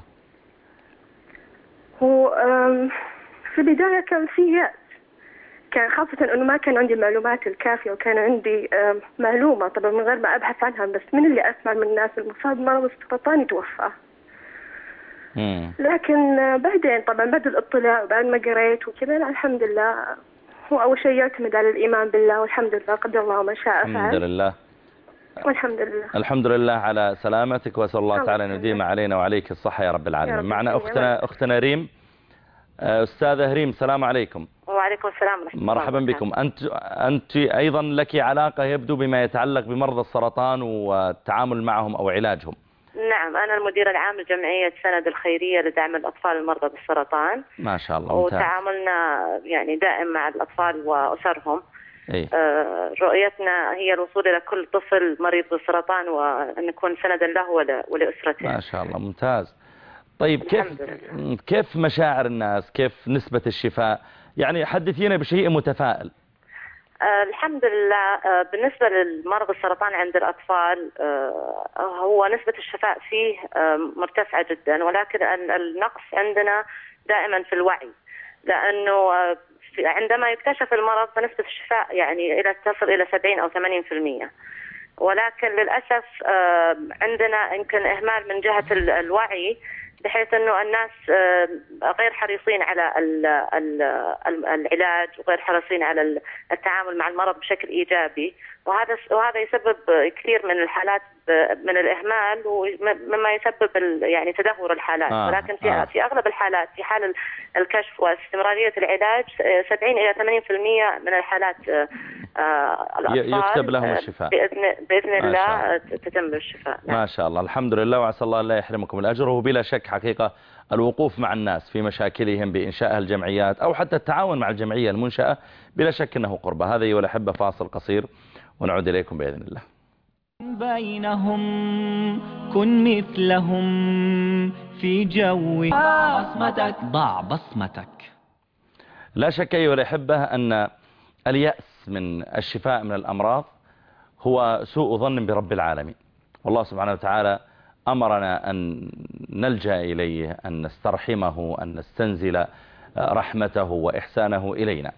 هو في البداية كان في يأس، كان خاصة أنه ما كان عندي المعلومات الكافية، وكان عندي معلومة طبعا من غير ما أبحث عنها، بس من اللي أسمع من الناس المصاب مرض السرطان يتوفى. لكن بعدين طبعا بعد الاطلاع وبعد ما قريت وكذا الحمد لله هو أول شيء يعتمد على الإيمان بالله، والحمد لله قدر الله ما شاء فعل. الحمد لله. والحمد لله. الحمد لله على سلامتك، وأسأل الله تعالى أن يديم علينا وعليك الصحة يا رب العالمين. معنا أختنا ريم. أستاذة ريم السلام عليكم. وعليكم السلام ورحمة الله. مرحبا بكم. أنت أيضا لك علاقة يبدو بما يتعلق بمرضى السرطان والتعامل معهم أو علاجهم. نعم، أنا المدير العام لجمعية سند الخيرية لدعم الأطفال المرضى بالسرطان. ما شاء الله. وتعاملنا يعني دائم مع الأطفال وأسرهم. رؤيتنا هي الوصول إلى كل طفل مريض بالسرطان وأن نكون سندا له ولأسرته. ما شاء الله، ممتاز. طيب كيف مشاعر الناس؟ كيف نسبة الشفاء؟ يعني حدثينا بشيء متفائل. الحمد لله. بالنسبة للمرض السرطان عند الأطفال هو نسبة الشفاء فيه مرتفعة جدا، ولكن النقص عندنا دائما في الوعي، لأنه عندما يكتشف المرض فنسبة الشفاء يعني تصل إلى 70 أو 80%، ولكن للأسف عندنا يمكن إهمال من جهة الوعي، بحيث أنه الناس غير حريصين على العلاج وغير حريصين على التعامل مع المرض بشكل إيجابي، وهذا يسبب كثير من الحالات من الإهمال، ومما يسبب يعني تدهور الحالات. ولكن في أغلب الحالات في حال الكشف واستمرارية العلاج 70 إلى 80% من الحالات الأطفال يكتب لهم الشفاء بإذن الله تتم الشفاء. ما شاء الله، الحمد لله، وعسى الله لا يحرمكم الأجر. وبلا شك حقيقة الوقوف مع الناس في مشاكلهم بإنشاء الجمعيات أو حتى التعاون مع الجمعية المنشأة بلا شك أنه قربة. هذا أيها الأحبة فاصل قصير ونعود إليكم بإذن الله. بينهم كن مثلهم في جو ضع بصمتك. لا شك أيها الأحبة أن اليأس من الشفاء من الأمراض هو سوء ظن برب العالمين، والله سبحانه وتعالى أمرنا أن نلجأ إليه، أن نسترحمه، أن نستنزل رحمته وإحسانه إلينا.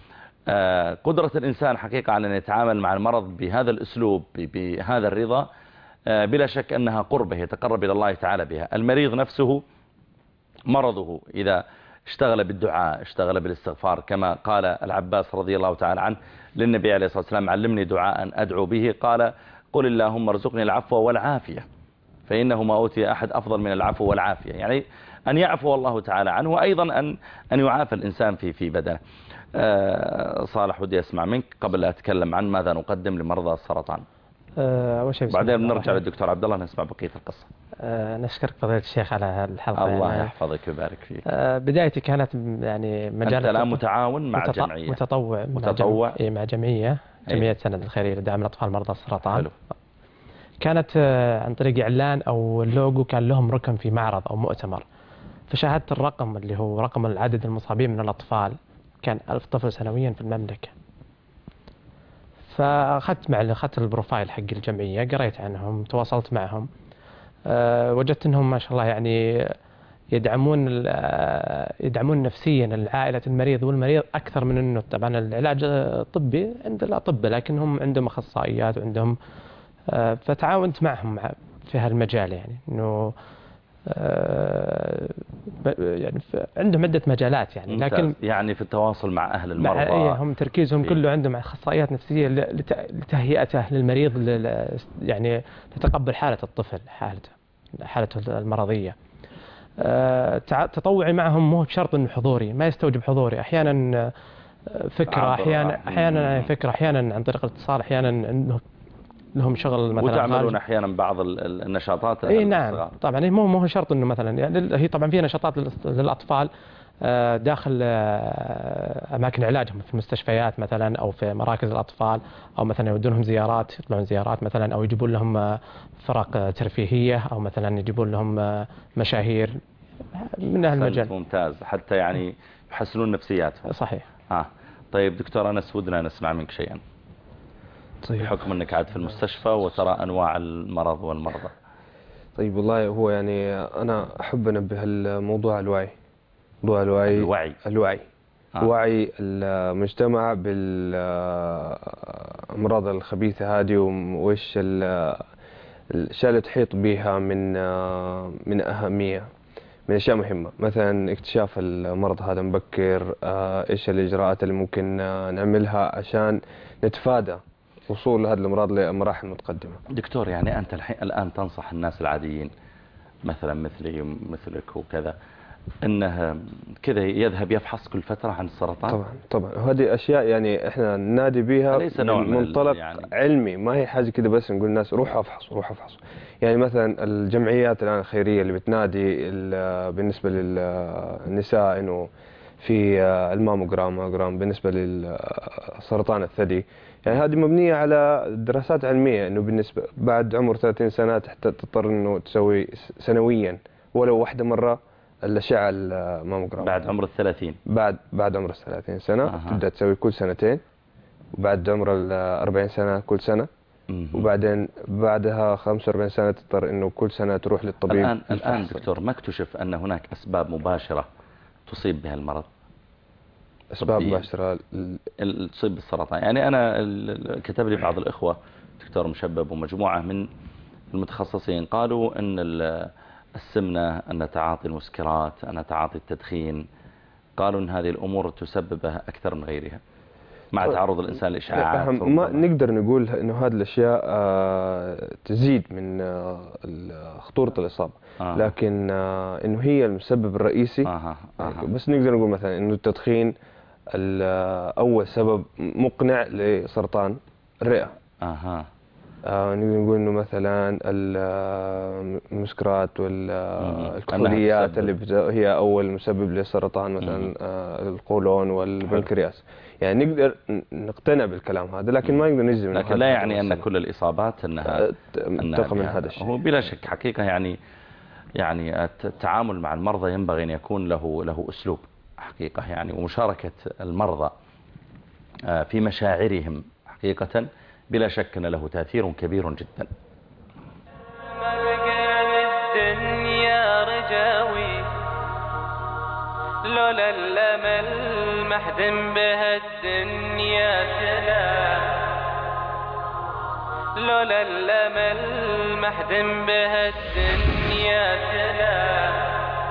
قدرة الإنسان حقيقة على أن يتعامل مع المرض بهذا الأسلوب بهذا الرضا بلا شك أنها قربة يتقرب إلى الله تعالى بها. المريض نفسه مرضه إذا اشتغل بالدعاء، اشتغل بالاستغفار، كما قال العباس رضي الله تعالى عنه للنبي عليه الصلاة والسلام: علمني دعاء أدعو به، قال: قل اللهم ارزقني العفو والعافية، فإنه ما أوتي أحد أفضل من العفو والعافية. يعني أن يعفو الله تعالى عنه، وأيضا أن يعافى الإنسان في بدنه. صالح، ودي أسمع منك قبل لا أتكلم عن ماذا نقدم لمرضى السرطان. بعدين بنرجع للدكتور عبد الله نسمع بقية القصة. نشكرك فضيلة الشيخ على هذه الحلقة. الله يحفظك ويبارك فيك. بدايتي كانت يعني مجال أنت الآن متعاون مع جمعية، متطوع مع جمعية سند الخيرية لدعم الأطفال مرضى السرطان. حلو. كانت عن طريق إعلان أو اللوجو، كان لهم رقم في معرض أو مؤتمر، فشاهدت الرقم اللي هو رقم العدد المصابين من الأطفال، كان 1000 طفل سنويا في المملكة. فأخذت البروفايل حق الجمعية، قريت عنهم، تواصلت معهم، وجدت أنهم ما شاء الله يعني يدعمون نفسيا العائلة المريض والمريض أكثر من أنه طبعا العلاج الطبي عند الأطباء، لكنهم عندهم أخصائيات وعندهم. فتعاونت معهم في هالمجال، يعني أنه يعني عندهم عدة مجالات يعني، لكن يعني في التواصل مع أهل المرضى هم تركيزهم كله عندهم أخصائيات نفسية لتهيئته للمريض، يعني لتقبل حالة الطفل، حالته المرضية. تطوعي معهم مو بشرط انه حضوري، ما يستوجب حضوري، احيانا فكرة، احيانا فكرة، احيانا عن طريق الاتصال، احيانا لهم شغل مثلا، وتعملون احيانا بعض النشاطات. اي نعم طبعا، مو هو شرط انه مثلا، يعني هي طبعا في نشاطات للاطفال داخل اماكن علاجهم في المستشفيات مثلا، او في مراكز الاطفال، او مثلا يودونهم زيارات، يطلعون زيارات مثلا، او يجيبون لهم فرق ترفيهيه، او مثلا يجيبون لهم مشاهير من هالمجال. ممتاز، حتى يعني يحسنون نفسياتهم. صحيح. طيب دكتور أنس، ودنا نسمع منك شيئا. طيب. بحكم أنك قاعد في المستشفى وترى أنواع المرض والمرضى. طيب والله هو يعني أنا أحب أنبه الموضوع الوعي. موضوع الوعي. وعي المجتمع بالأمراض الخبيثة هذه، وإيش الأشياء اللي تحيط بها من أهمية، من أشياء مهمة، مثلا اكتشاف المرض هذا مبكر، إيش الإجراءات اللي ممكن نعملها عشان نتفادى وصول هذه الأمراض لمراحل متقدمة. دكتور، يعني أنت الآن تنصح الناس العاديين مثلا مثلي ومثلك وكذا انه كذا يذهب يفحص كل فترة عن السرطان؟ طبعا وهذه اشياء يعني احنا ننادي بها من منطلق يعني علمي، ما هي حاجة كده بس نقول الناس روحوا افحصوا. يعني مثلا الجمعيات الان الخيرية اللي بتنادي بالنسبة للنساء انه في الماموجرام بالنسبة للسرطان الثدي. يعني هذه مبنية على دراسات علمية إنه بالنسبة بعد عمر 30 سنة تضطر إنه تسوي سنويا ولو واحدة مرة الأشعة الماموجرام. بعد عمر 30. بعد عمر 30 سنة تبدأ تسوي كل سنتين، وبعد عمر 40 سنة كل سنة، وبعدين بعدها 45 سنة تضطر إنه كل سنة تروح للطبيب. الآن دكتور ما اكتشف أن هناك أسباب مباشرة تصيب بها المرض؟ أسباب مباشرة تصيب بالسرطان. يعني أنا كتب لي بعض الإخوة دكتور مشبب ومجموعة من المتخصصين قالوا أن السمنة، أن تعاطي المسكرات، أن تعاطي التدخين، قالوا أن هذه الأمور تسببها أكثر من غيرها مع تعرض الإنسان لإشعاعات. ما نقدر نقول إنه هذه الأشياء تزيد من خطورة الإصابة، لكن إنه هي المسبب الرئيسي. بس نقدر نقول مثلا إنه التدخين أول سبب مقنع لسرطان الرئة. نقدر نقول إنه مثلا المسكرات والكحوليات اللي هي أول مسبب لسرطان مثلا القولون والبنكرياس. يعني نقدر نقتنع بالكلام هذا، لكن ما نقدر نجزم. لكن لا يعني أن كل الإصابات أنها من هذا الشيء. هو بلا شك حقيقة يعني التعامل مع المرضى ينبغي أن يكون له أسلوب حقيقة، يعني ومشاركة المرضى في مشاعرهم حقيقة بلا شك أن له تأثير كبير جدا. الدنيا رجاوي لولا الأمل محدم بها الدنيا تلا، لولا الأمل محدم بها الدنيا تلا.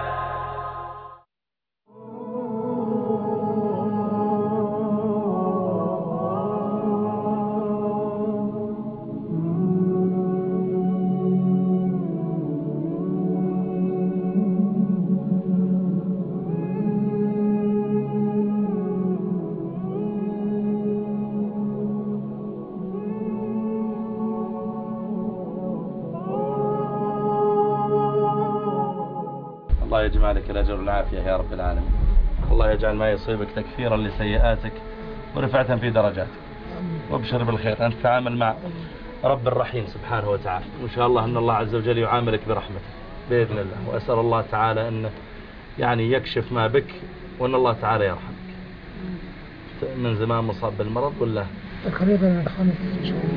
الله يجمع لك الأجر والعافية يا رب العالمين. الله يجعل ما يصيبك تكفيرا لسيئاتك ورفعة في درجاتك، وابشر بالخير. أنت تتعامل مع رب الرحيم سبحانه وتعالى، وإن شاء الله أن الله عز وجل يعاملك برحمته بإذن الله. وأسأل الله تعالى أن يعني يكشف ما بك، وأن الله تعالى يرحمك. من زمان مصاب بالمرض ولا؟ تقريبا 5 شهور.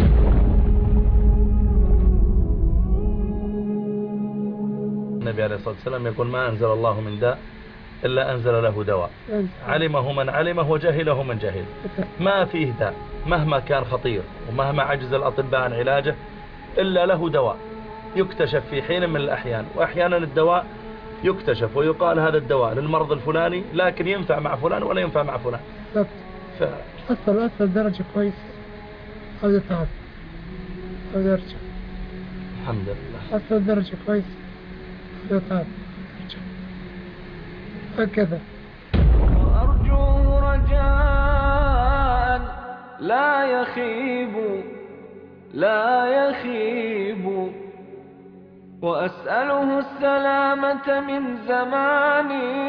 النبي عليه الصلاة والسلام يقول ما أنزل الله من داء إلا أنزل له دواء، علمه من علمه وجهله من جهل. ما فيه داء مهما كان خطير ومهما عجز الأطباء عن علاجه إلا له دواء يكتشف في حين من الأحيان، وأحيانا الدواء يكتشف ويقال هذا الدواء للمرض الفلاني لكن ينفع مع فلان ولا ينفع مع فلان. أصل درجة كويس هذا تعب أو درجة. الحمد لله. أصل درجة كويس هذا تعب هكذا. وأرجو رجاء لا يخيب وأسأله السلامة من زمان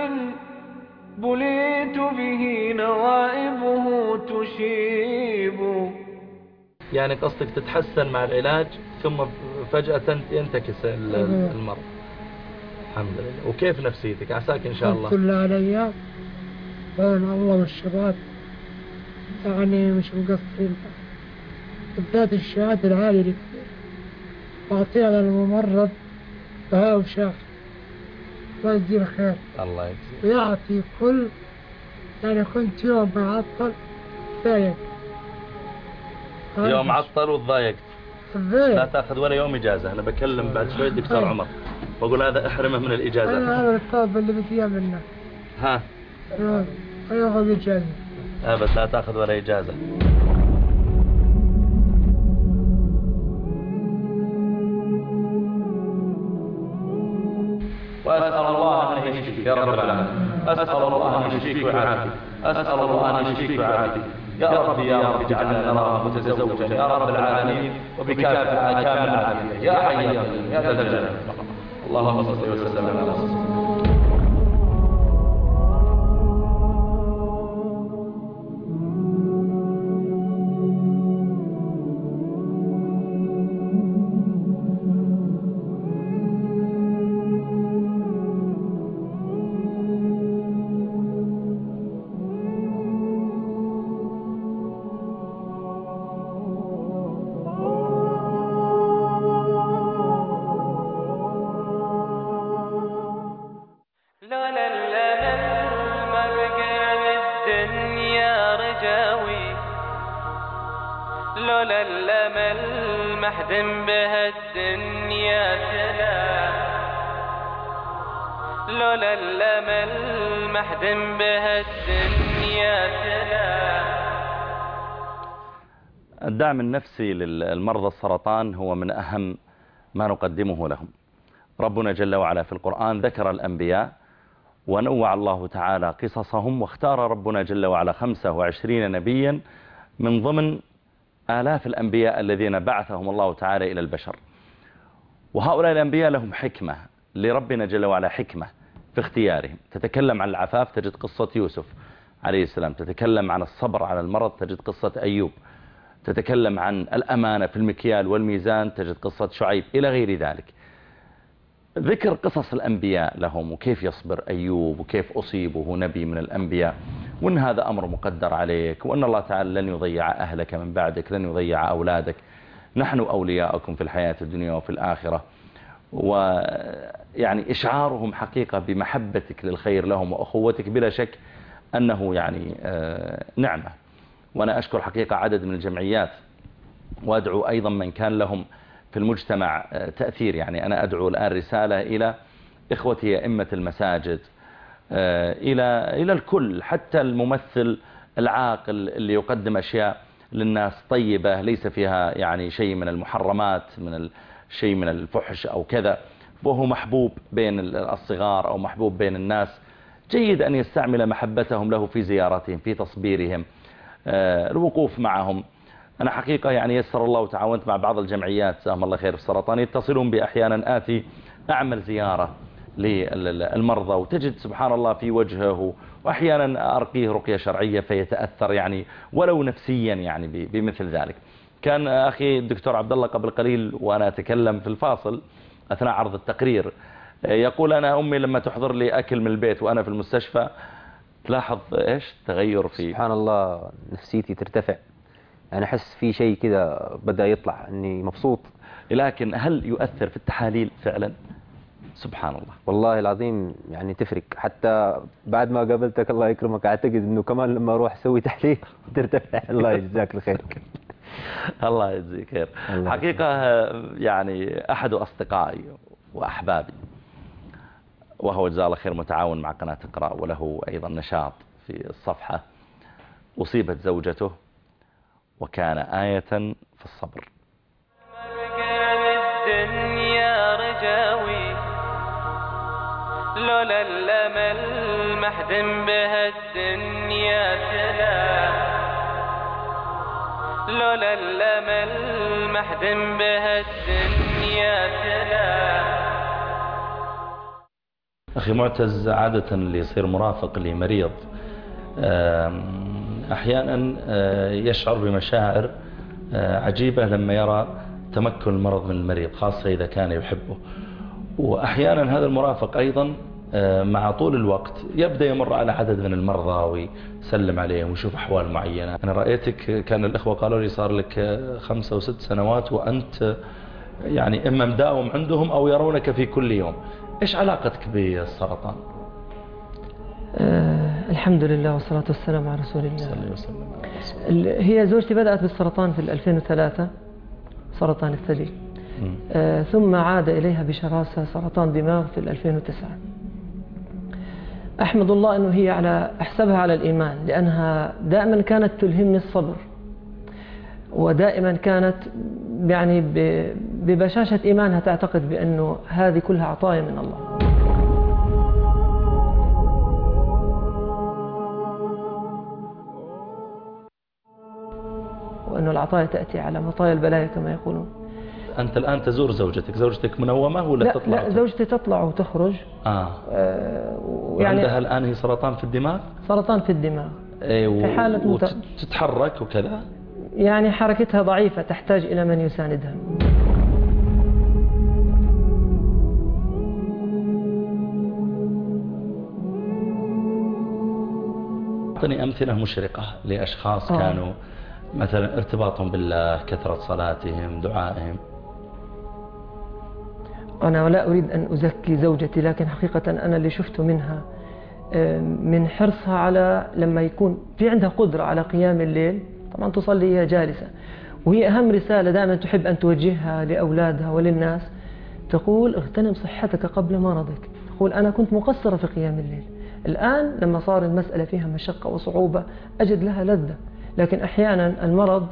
بليت به نوائبه تشيب. يعني قصدك تتحسن مع العلاج ثم فجأة ينتكس المرض. الحمد لله. وكيف نفسيتك؟ عساك إن شاء الله. الحمد لله علي وأنا الله والشباب يعني مش مقصرين، بالذات الشهادة العالية اللي أعطيها للممرض بهاء وشاف الله يجزيه الخير. الله يجزيه. ويعطي كل يعني كنت يوم معطل ضايق، يوم عطل وتضايقت لا تاخذ ولا يوم إجازة. أنا بكلم بعد شوي الدكتور عمر بقول هذا احرمه من الإجازة. هذا الطالب اللي بديه منه ها ياخذ إجازة أبد لا تاخذ ولا إجازة. وأسأل الله أن يشفيك يا رب العالمين. أسأل الله أن يشفيك ويعافيك. أسأل الله أن يشفيك ويعافيك يا ربي. يا رب اجعلنا نرى متزوجا يا رب العالمين وبكافة كامل العافية يا حي يا قيوم يا ذا الجلال. اللهم صل وسلم على رسول الله. لولا الأمل محدم بها الدنيا تلا، لولا الأمل محدم بها الدنيا تلا. الدعم النفسي للمرضى السرطان هو من أهم ما نقدمه لهم. ربنا جل وعلا في القرآن ذكر الأنبياء ونوع الله تعالى قصصهم، واختار ربنا جل وعلا 25 نبيا من ضمن آلاف الأنبياء الذين بعثهم الله تعالى إلى البشر. وهؤلاء الأنبياء لهم حكمة، لربنا جل وعلا حكمة في اختيارهم. تتكلم عن العفاف تجد قصة يوسف عليه السلام، تتكلم عن الصبر على المرض تجد قصة أيوب، تتكلم عن الأمانة في المكيال والميزان تجد قصة شعيب، إلى غير ذلك. ذكر قصص الأنبياء لهم وكيف يصبر أيوب وكيف أصيب وهو نبي من الأنبياء، وأن هذا أمر مقدر عليك، وأن الله تعالى لن يضيع أهلك من بعدك، لن يضيع أولادك، نحن أولياؤكم في الحياة الدنيا وفي الآخرة. ويعني إشعارهم حقيقة بمحبتك للخير لهم وأخوتك بلا شك أنه يعني نعمة. وأنا أشكر حقيقة عدد من الجمعيات، وأدعو أيضا من كان لهم في المجتمع تأثير. يعني أنا أدعو الآن رسالة إلى إخوتي أئمة المساجد، إلى الكل، حتى الممثل العاقل اللي يقدم أشياء للناس طيبة ليس فيها يعني شيء من المحرمات، من شيء من الفحش أو كذا، وهو محبوب بين الصغار أو محبوب بين الناس، جيد أن يستعمل محبتهم له في زيارتهم، في تصبيرهم، الوقوف معهم. أنا حقيقة يعني يسر الله وتعاونت مع بعض الجمعيات جزاهم الله خير في السرطان، يتصلون بأحيانا آتي أعمل زيارة للمرضى، وتجد سبحان الله في وجهه، وأحيانا أرقيه رقية شرعية فيتأثر يعني ولو نفسيا يعني بمثل ذلك. كان أخي الدكتور عبد الله قبل قليل وأنا أتكلم في الفاصل أثناء عرض التقرير يقول أنا أمي لما تحضر لي أكل من البيت وأنا في المستشفى تلاحظ إيش تغير في سبحان الله، نفسيتي ترتفع، يعني أحس في شيء كذا بدأ يطلع أني مبسوط. لكن هل يؤثر في التحاليل فعلا؟ سبحان الله والله العظيم يعني تفرق. حتى بعد ما قابلتك الله يكرمك أعتقد أنه كمان لما أروح أسوي تحليل ترتفع. الله يجزاك الخير. الله يجزيك خير. حقيقة يعني أحد أصدقائي وأحبابي وهو جزاه الله خير متعاون مع قناة اقرأ وله أيضا نشاط في الصفحة، أصيبت زوجته وكان آية في الصبر. الدنيا رجاوي لولا الأمل محدم بها الدنيا تلا، لولا الأمل محدم بها الدنيا تلا. أخي معتز، عادة اللي يصير مرافق لمريض أحيانا يشعر بمشاعر عجيبة لما يرى تمكن المرض من المريض، خاصة إذا كان يحبه. وأحيانا هذا المرافق أيضا مع طول الوقت يبدأ يمر على عدد من المرضى ويسلم عليهم ويشوف أحوال معينة. أنا رأيتك كان الإخوة قالوا لي صار لك 5 و6 سنوات وأنت يعني إما مداوم عندهم أو يرونك في كل يوم. إيش علاقتك بالسرطان؟ الحمد لله والصلاة والسلام على رسول الله صلى الله عليه وسلم. هي زوجتي بدأت بالسرطان في 2003 سرطان الثدي، ثم عاد إليها بشراسة سرطان دماغ في 2009. أحمد الله أنه هي أحسبها على الإيمان، لأنها دائما كانت تلهمني الصبر، ودائما كانت يعني ببشاشة إيمانها تعتقد بأنه هذه كلها عطايا من الله. وأنه العطايا تأتي على مطايا البلايا كما يقولون. أنت الآن تزور زوجتك منومة ولا تطلع؟ لا، زوجتي تطلع وتخرج. وعندها الآن هي سرطان في الدماغ؟ سرطان في الدماغ. في حالة وتتحرك وكذا؟ يعني حركتها ضعيفة، تحتاج إلى من يساندها. أعطني أمثلة مشرقة لأشخاص كانوا مثلا ارتباطهم بالله، كثرة صلاتهم، دعائهم. أنا لا أريد أن أزكي زوجتي، لكن حقيقة أنا اللي شفته منها من حرصها على لما يكون في عندها قدرة على قيام الليل، طبعا تصلي هي جالسة، وهي أهم رسالة دائما تحب أن توجهها لأولادها وللناس، تقول اغتنم صحتك قبل مرضك. تقول أنا كنت مقصرة في قيام الليل، الآن لما صار المسألة فيها مشقة وصعوبة أجد لها لذة، لكن أحيانا المرض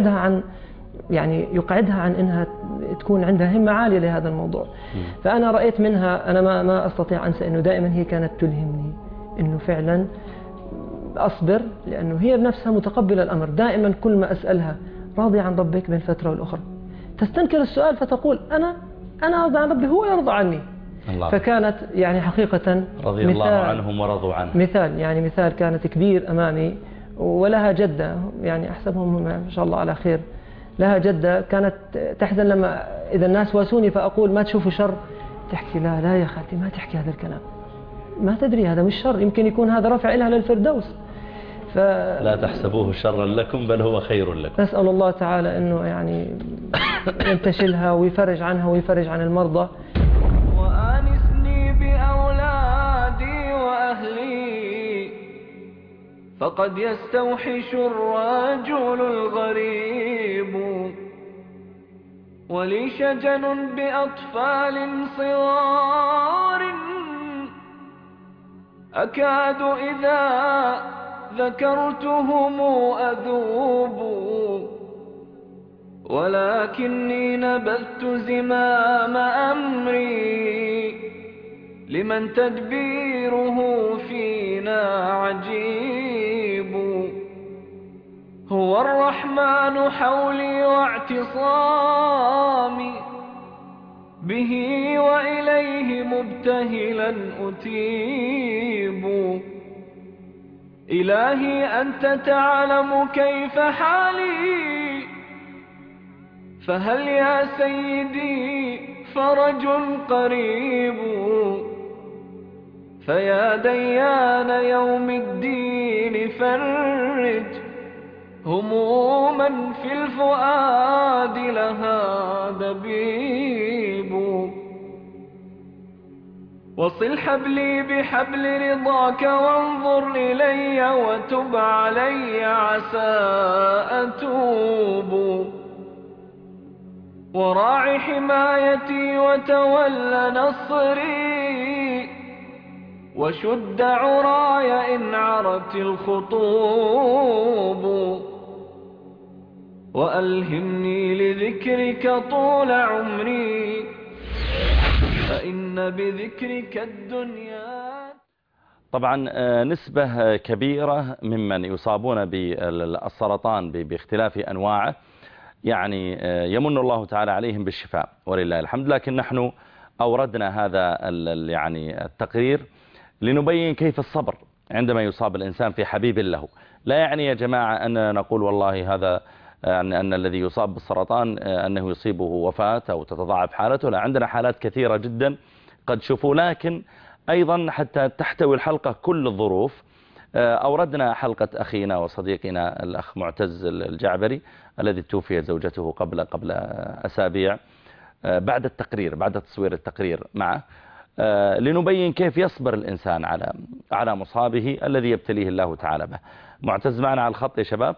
يقعدها عن أنها تكون عندها همة عالية لهذا الموضوع. فأنا رأيت منها، أنا ما أستطيع أنسى أنه دائما هي كانت تلهمني أنه فعلا أصبر، لأنه هي بنفسها متقبلة الأمر. دائما كل ما أسألها راضي عن ربك بين فترة والأخرى، تستنكر السؤال فتقول أنا أرضى عن ربي هو يرضى عني. الله. فكانت يعني حقيقة رضي الله عنهم ورضوا عنه. مثال كانت كبير أمامي. ولها جدة يعني أحسبهم ما شاء الله على خير، لها جدة كانت تحزن لما إذا الناس واسوني فأقول ما تشوفوا شر، تحكي لا يا خالتي ما تحكي هذا الكلام، ما تدري هذا مش شر، يمكن يكون هذا رافع إلها للفردوس. لا تحسبوه شرا لكم بل هو خير لكم. نسأل الله تعالى أنه يعني ينتشلها ويفرج عنها ويفرج عن المرضى. وآنسني بأولادي وأهلي، فقد يستوحش الرجل الغريب، ولي شجن بأطفال صغار، أكاد إذا ذكرتهم أذوب، ولكني نبذت زمام أمري لمن تدبيره فينا عجيب. هو الرحمن حولي واعتصامي، به وإليه مبتهلا أتيب. إلهي أنت تعلم كيف حالي، فهل يا سيدي فرج قريب. فيا ديان يوم الدين فرج هموما في الفؤاد لها دبيب. وصل حبلي بحبل رضاك وانظر إلي وتب علي عسى أتوب. وراعي حمايتي وتول نصري، وشد عراي إن عرت الخطوب. وألهمني لذكرك طول عمري، فإن بذكرك الدنيا. طبعا نسبة كبيرة ممن يصابون بالسرطان باختلاف أنواعه يعني يمن الله تعالى عليهم بالشفاء ولله الحمد. لكن نحن أوردنا هذا يعني التقرير لنبين كيف الصبر عندما يصاب الإنسان في حبيب له. لا يعني يا جماعة أننا نقول والله هذا أن الذي يصاب بالسرطان أنه يصيبه وفاة أو تتضاعف حالته. لا، عندنا حالات كثيرة جدا قد شوفوا، لكن أيضا حتى تحتوي الحلقة كل الظروف أوردنا حلقة أخينا وصديقنا الأخ معتز الجعبري الذي توفيت زوجته قبل أسابيع بعد التقرير، بعد تصوير التقرير معه، لنبين كيف يصبر الإنسان على مصابه الذي يبتليه الله تعالى به. معتز معنا على الخط يا شباب؟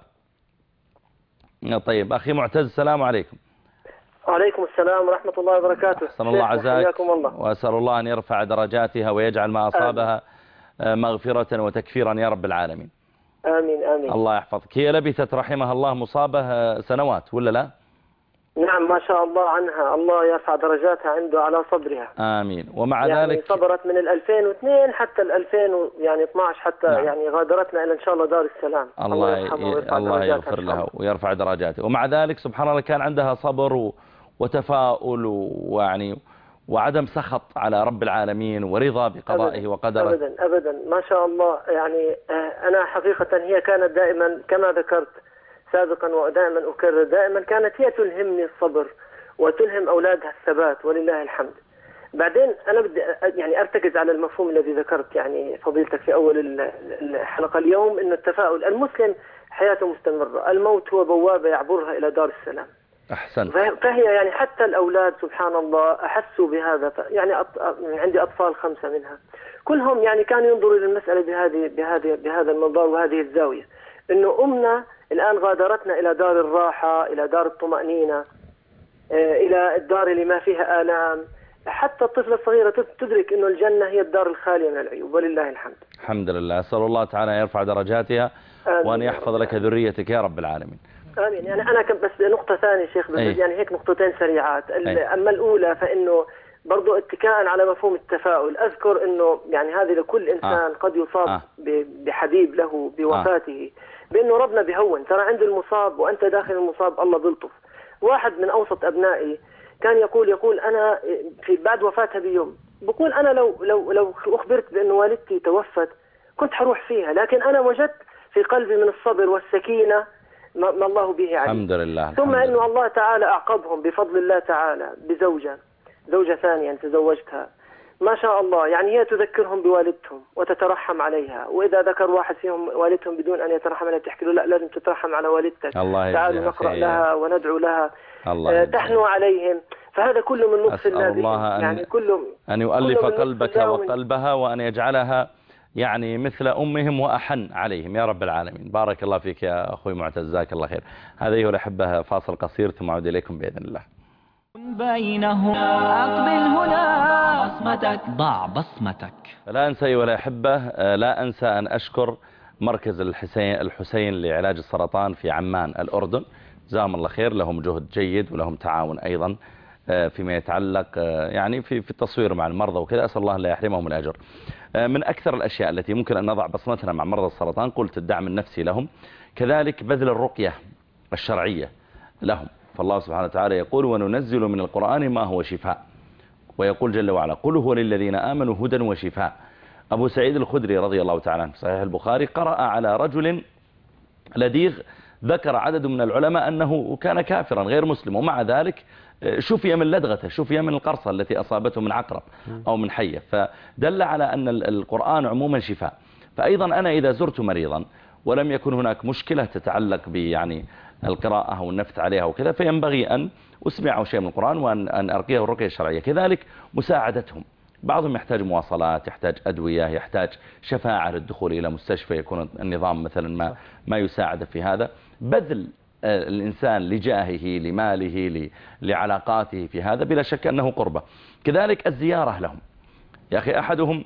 طيب أخي معتز، السلام عليكم. وعليكم السلام ورحمة الله وبركاته. أحسن الله عزاك، وأسأل الله أن يرفع درجاتها ويجعل ما أصابها مغفرة وتكفيرا يا رب العالمين. آمين آمين. الله يحفظك. هي لبثت رحمها الله مصابة سنوات ولا لا؟ نعم ما شاء الله عنها، الله يرفع درجاتها عنده على صبرها. آمين. ومع يعني ذلك صبرت من 2002 حتى 2012 حتى نعم. يعني غادرتنا إلى إن شاء الله دار السلام. الله يغفر لها ويرفع درجاته. ومع ذلك سبحان الله كان عندها صبر وتفاؤل ويعني وعدم سخط على رب العالمين ورضا بقضائه وقدره. أبدا أبدا ما شاء الله. يعني أنا حقيقة هي كانت دائما كما ذكرت سابقا ودائما أكرر، دائما كانت هي تلهمني الصبر وتلهم أولادها الثبات ولله الحمد. بعدين أنا بدي يعني أرتكز على المفهوم الذي ذكرت يعني فضيلتك في أول الحلقة اليوم، إنه التفاؤل. المسلم حياته مستمرة، الموت هو بوابة يعبرها إلى دار السلام. أحسنت. فهي يعني حتى الأولاد سبحان الله أحسوا بهذا. يعني عندي أطفال 5 منها، كلهم يعني كانوا ينظروا إلى المسألة بهذا المنظار وهذه الزاوية، إنه أمنا الآن غادرتنا إلى دار الراحة، إلى دار الطمأنينة، إلى الدار اللي ما فيها آلام. حتى الطفلة الصغيرة تدرك إنه الجنة هي الدار الخالية من العيوب، ولله الحمد. الحمد لله. أسأل الله تعالى أن يرفع درجاتها وأن يحفظ لك ذريتك يا رب العالمين. آمين. يعني أنا بس نقطة ثانية شيخ، يعني هيك نقطتين سريعات. أما الأولى فإنه برضو اتكاء على مفهوم التفاؤل، أذكر إنه يعني هذه لكل إنسان قد يصاب بحبيب له بوفاته، بأنه ربنا بيهون، ترى عند المصاب وأنت داخل المصاب الله بيلطف. واحد من أوسط أبنائي كان يقول أنا في بعد وفاتها بيوم، بقول أنا لو أخبرت بأن والدتي توفت كنت حروح فيها، لكن أنا وجدت في قلبي من الصبر والسكينة ما الله به عليم. الحمد لله. ثم أنه الله تعالى أعقبهم بفضل الله تعالى زوجة ثانية تزوجتها ما شاء الله، يعني هي تذكرهم بوالدتهم وتترحم عليها، وإذا ذكر واحد فيهم والدتهم بدون أن يترحم عليها تحكي له لا لازم تترحم على والدتك، تعالوا نقرأ لها وندعو لها، تحنو عليهم. فهذا كله من لطف الله، الله يعني كله أن يؤلف قلبك وقلبها وأن يجعلها يعني مثل أمهم وأحن عليهم يا رب العالمين. بارك الله فيك يا أخوي معتز، جزاك الله خير. هذا أيها الأحبة فاصل قصير ثم أعود إليكم بإذن الله. بينهم أقبل هنا بصمتك، ضع بصمتك. لا أنسى أيها الأحبة، لا أنسى أن أشكر مركز الحسين لعلاج السرطان في عمان الأردن، جزاهم الله خير، لهم جهد جيد ولهم تعاون أيضا فيما يتعلق يعني في التصوير مع المرضى وكذا، أسأل الله لا يحرمهم الأجر. من أكثر الأشياء التي ممكن أن نضع بصمتنا مع مرضى السرطان قلت الدعم النفسي لهم، كذلك بذل الرقية الشرعية لهم. فالله سبحانه وتعالى يقول وننزل من القرآن ما هو شفاء، ويقول جل وعلا قل هو للذين آمنوا هدى وشفاء. أبو سعيد الخدري رضي الله تعالى عنه في صحيح البخاري قرأ على رجل لديغ ذكر عدد من العلماء أنه كان كافرا غير مسلم، ومع ذلك شفي من لدغته، شفي من القرصة التي أصابته من عقرب أو من حية، فدل على أن القرآن عموما شفاء. فأيضا أنا إذا زرت مريضا ولم يكن هناك مشكلة تتعلق يعني القراءة والنفث عليها وكذا، فينبغي أن أسمعه شيء من القرآن وأن أرقيه الرقية الشرعية. كذلك مساعدتهم، بعضهم يحتاج مواصلات، يحتاج أدوية، يحتاج شفاعة للدخول إلى مستشفى، يكون النظام مثلا ما يساعد في هذا. بذل الإنسان لجاهه لماله لعلاقاته في هذا بلا شك أنه قربة. كذلك الزيارة لهم. يا أخي أحدهم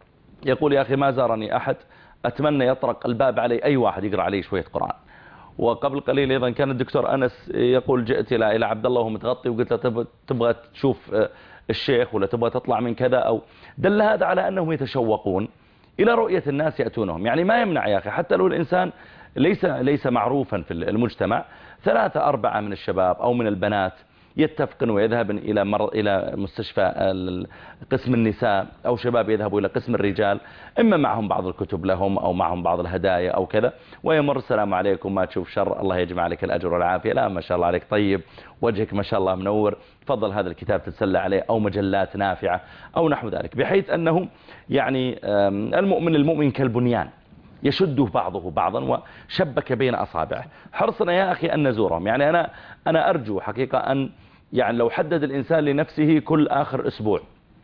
يقول يا أخي ما زارني أحد أتمنى يطرق الباب علي أي واحد يقرأ عليه شوية قرآن. وقبل قليل أيضا كان الدكتور أنس يقول جئت إلى عبد الله وهو متغطي وقلت له تبغى تشوف الشيخ ولا تبغى تطلع من كذا، أو دل هذا على أنهم يتشوقون إلى رؤية الناس يأتونهم. يعني ما يمنع يا أخي حتى لو الإنسان ليس معروفا في المجتمع، 3-4 من الشباب أو من البنات يتفقن ويذهبن إلى مستشفى قسم النساء، أو شباب يذهبوا إلى قسم الرجال، إما معهم بعض الكتب لهم أو معهم بعض الهدايا أو كذا، ويمر السلام عليكم ما تشوف شر الله يجمع عليك الأجر والعافية، لا ما شاء الله عليك طيب وجهك ما شاء الله منور، تفضل هذا الكتاب تتسلى عليه، أو مجلات نافعة أو نحو ذلك، بحيث أنه يعني المؤمن كالبنيان يشده بعضه بعضا وشبك بين أصابعه. حرصنا يا أخي أن نزورهم. يعني أنا أرجو حقيقة أن يعني لو حدد الإنسان لنفسه كل آخر أسبوع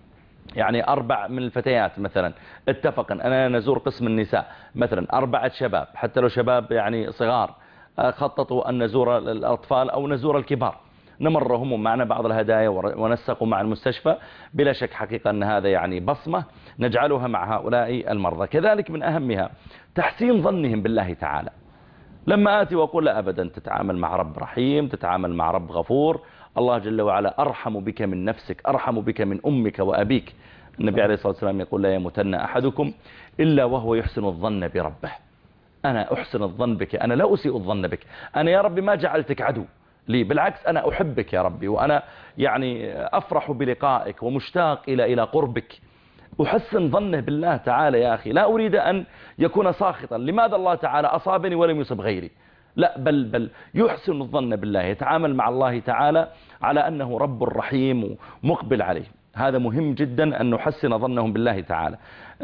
يعني 4 من الفتيات مثلا اتفقن أنا نزور قسم النساء مثلا 4 شباب، حتى لو شباب يعني صغار خططوا أن نزور الأطفال أو نزور الكبار، نمرهم ومعنا بعض الهدايا ونسقوا مع المستشفى، بلا شك حقيقة أن هذا يعني بصمة نجعلها مع هؤلاء المرضى. كذلك من أهمها تحسين ظنهم بالله تعالى. لما آتي وأقول لا أبدا، تتعامل مع رب رحيم، تتعامل مع رب غفور، الله جل وعلا أرحم بك من نفسك، أرحم بك من أمك وأبيك. النبي عليه الصلاة والسلام يقول لا يموتن أحدكم إلا وهو يحسن الظن بربه. أنا أحسن الظن بك، أنا لا أسيء الظن بك، أنا يا ربي ما جعلتك عدو لي، بالعكس أنا أحبك يا ربي، وأنا يعني أفرح بلقائك ومشتاق إلى قربك. أحسن ظنه بالله تعالى يا أخي، لا أريد أن يكون ساخطا، لماذا الله تعالى أصابني ولم يصب غيري؟ لا، بل يحسن الظن بالله، يتعامل مع الله تعالى على أنه رب رحيم ومقبل عليه. هذا مهم جدا أن نحسن ظنهم بالله تعالى.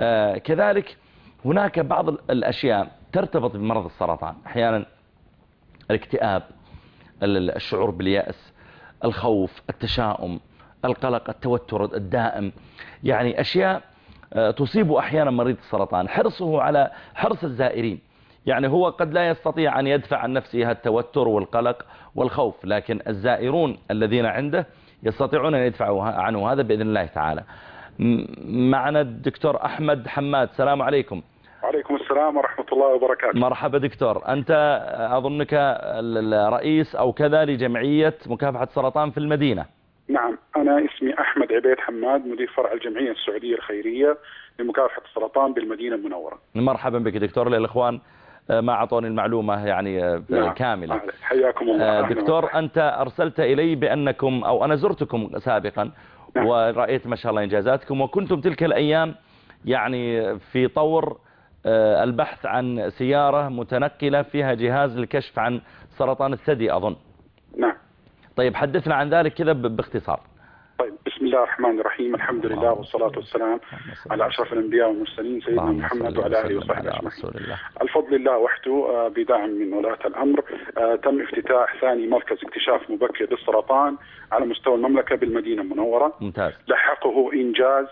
كذلك هناك بعض الأشياء ترتبط بمرض السرطان، أحيانا الاكتئاب، الشعور باليأس، الخوف، التشاؤم، القلق، التوتر الدائم، يعني أشياء تصيب أحيانا مريض السرطان. حرصه على حرص الزائرين، يعني هو قد لا يستطيع أن يدفع عن نفسه التوتر والقلق والخوف، لكن الزائرون الذين عنده يستطيعون أن يدفعوا عنه هذا بإذن الله تعالى. معنا الدكتور أحمد حماد. السلام عليكم. وعليكم السلام ورحمة الله وبركاته. مرحبا دكتور. أنت أظنك الرئيس أو كذا لجمعية مكافحة السرطان في المدينة. نعم، أنا اسمي أحمد عبيد حماد، مدير فرع الجمعية السعودية الخيرية لمكافحة السرطان بالمدينة المنورة. مرحبا بك دكتور. للإخوان ما أعطوني المعلومة يعني نعم. كاملة. حياكم الله. دكتور أنت أرسلت إلي بأنكم أو أنا زرتكم سابقا. نعم. ورأيت ما شاء الله إنجازاتكم، وكنتم تلك الأيام يعني في طور البحث عن سيارة متنقلة فيها جهاز للكشف عن سرطان الثدي أظن. نعم. طيب حدثنا عن ذلك كذا باختصار. طيب، بسم الله الرحمن الرحيم، الحمد لله والصلاة والسلام على أشرف الأنبياء والمرسلين سيدنا محمد وعلى آله وصحبه أجمعين. الفضل لله وحده بدعم من ولاة الأمر تم افتتاح ثاني مركز اكتشاف مبكر للسرطان على مستوى المملكة بالمدينة المنورة. ممتاز. لحقه إنجاز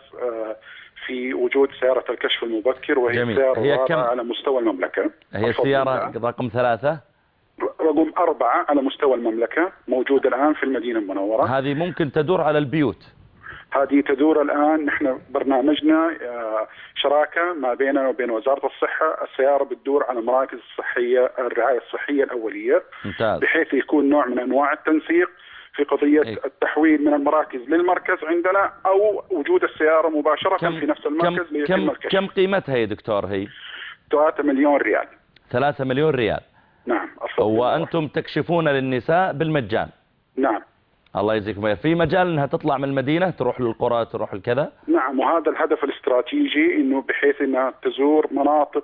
في وجود سيارة الكشف المبكر، وهي السيارة على مستوى المملكة. هي السيارة رقم 3 رقم 4 على مستوى المملكة، موجودة الآن في المدينة المنورة. هذه ممكن تدور على البيوت. هذه تدور الآن، نحن برنامجنا شراكة ما بيننا وبين وزارة الصحة. السيارة بتدور على مراكز الصحية، الرعاية الصحية الأولية. ممتاز. بحيث يكون نوع من أنواع التنسيق في قضية التحويل من المراكز للمركز عندنا، أو وجود السيارة مباشرة في نفس المركز. كم قيمتها يا دكتور؟ هي 3 مليون ريال. 3 مليون ريال. نعم. وأنتم تكشفون للنساء بالمجان. نعم. الله يجزيكم خير. في مجال أنها تطلع من المدينة تروح للقرى تروح الكذا؟ نعم، وهذا الهدف الاستراتيجي، إنه بحيث أنها تزور مناطق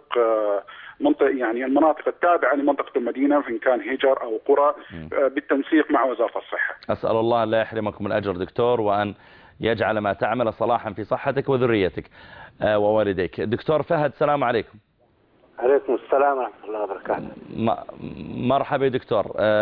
يعني المناطق التابعة لمنطقة المدينة، إن كان هجر أو قرى، بالتنسيق مع وزارة الصحة. أسأل الله لا يحرمكم الأجر دكتور، وأن يجعل ما تعمل صلاحا في صحتك وذريتك ووالديك. دكتور فهد، السلام عليكم. عليكم السلام ورحمة الله وبركاته. مرحبا دكتور.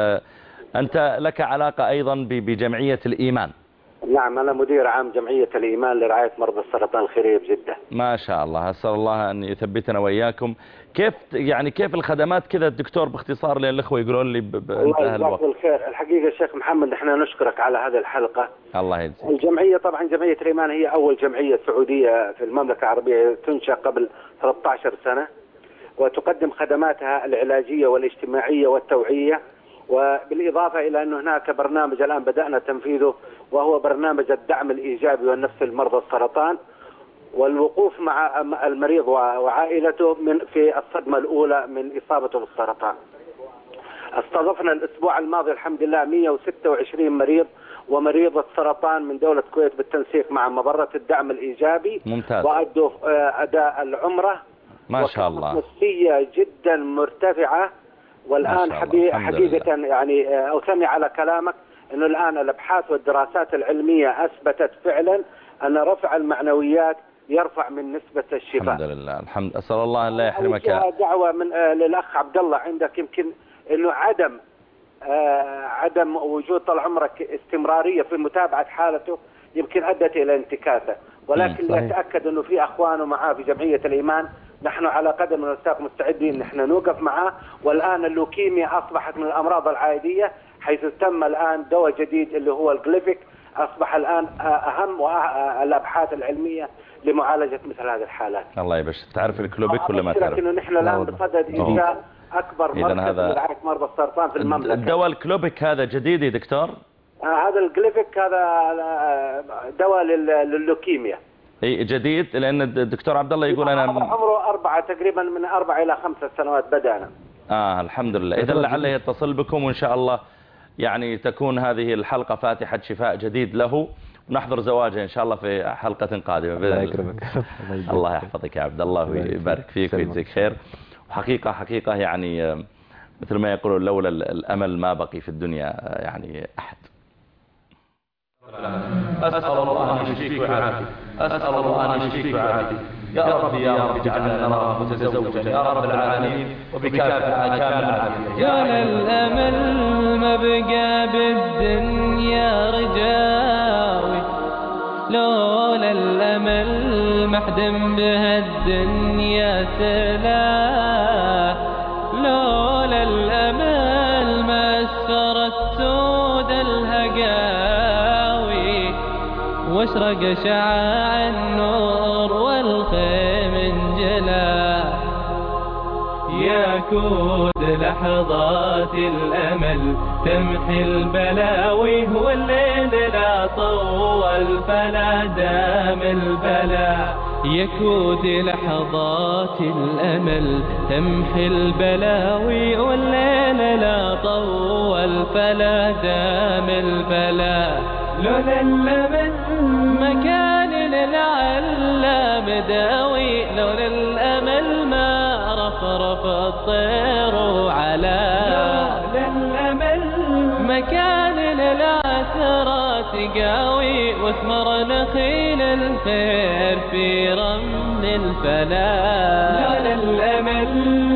أنت لك علاقة أيضا بجمعية الإيمان. نعم، أنا مدير عام جمعية الإيمان لرعاية مرضى السرطان الخيرية بجدة. ما شاء الله. أسأل الله أن يثبتنا وإياكم. كيف الخدمات كذا الدكتور باختصار، لأن الأخوة يقولون لي انتهى الوقت. الله بالخير. الحقيقة شيخ محمد، نحن نشكرك على هذه الحلقة. الله يجزيك. الجمعية طبعا جمعية الإيمان هي أول جمعية سعودية في المملكة العربية، تنشأ قبل 13 سنة، وتقدم خدماتها العلاجية والاجتماعية والتوعية، وبالإضافة إلى أن هناك برنامج الآن بدأنا تنفيذه، وهو برنامج الدعم الإيجابي والنفسي لمرضى السرطان، والوقوف مع المريض وعائلته في الصدمة الأولى من إصابته بالسرطان. استضفنا الأسبوع الماضي الحمد لله 126 مريض ومريض السرطان من دولة الكويت بالتنسيق مع مبرة الدعم الإيجابي. ممتاز. وأدوا أداء العمرة ما شاء الله، نفسية جدا مرتفعة. والآن حقيقة يعني أثني على كلامك أنه الآن الأبحاث والدراسات العلمية أثبتت فعلا أن رفع المعنويات يرفع من نسبة الشفاء. الحمد لله. الحمد. أسأل الله أن لا يحرمك. دعوة من للأخ عبد الله عندك، يمكن أنه عدم وجود طال عمرك استمرارية في متابعة حالته يمكن أدت إلى انتكاسة، ولكن نتأكد أنه في أخوانه معاه في جمعية الإيمان، نحن على قدم وساق مستعدين نحن نوقف معاه. والآن اللوكيميا أصبحت من الأمراض العائدية، حيث تم الآن دواء جديد اللي هو الجليفيك، أصبح الآن أهم الأبحاث العلمية لمعالجة مثل هذه الحالات. الله يبشر. تعرف الكلوبيك ولا ما تعرف؟ إنه نحن الآن بصدد إنشاء أكبر مركز لرعاية مرضى السرطان في المملكة. الدواء الكلوبيك هذا جديد يا دكتور؟ هذا الجليفيك هذا دواء لللوكيميا. اي جديد، لان الدكتور عبد الله يقول انا عمره 4 تقريبا، من 4 إلى 5 سنوات بدأنا. الحمد لله. اذا لعله يتصل بكم، وان شاء الله يعني تكون هذه الحلقة فاتحة شفاء جديد له، ونحضر زواجه ان شاء الله في حلقة قادمة. الله يكرمك. الله يحفظك يا عبد الله ويبارك فيك ويجزيك خير. وحقيقة يعني مثل ما يقولون لولا الامل ما بقي في الدنيا يعني احد. أسأل الله أن يشفيك ويعافيك، أسأل الله أن يشفيك ويعافيك يا رب يا رب، اجعلنا نراك متزوجا يا رب العالمين وبكافة كامل العافية. يا للأمل ما بقى بالدنيا رجاوي، لولا الأمل محدم بهالدنيا سلاح، واشرق شعاع النور والخيم انجلى يكود لحظات الأمل تمحي البلاوي والليل لا طول فلا دام البلاء يكود لحظات الأمل تمحي البلاوي والليل لا طول فلا دام البلاء لولا الأمل مكان للعلام داوي لولا الأمل ما رفرف الطير على لولا الأمل مكان للعثرات قاوي واثمر نخيل الخير في رمل الفلاح لولا الأمل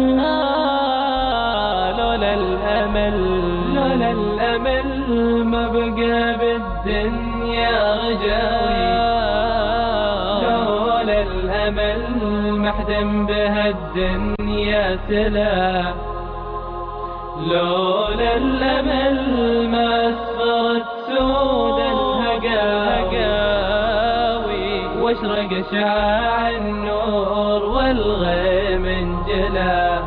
لولا الأمل لولا الأمل ما بقى بالدنيا رجاوي لولا الأمل محدم بها الدنيا سلاح لولا الأمل ما أسفرت سود الهقاوي واشرق شعاع النور والغيم انجلى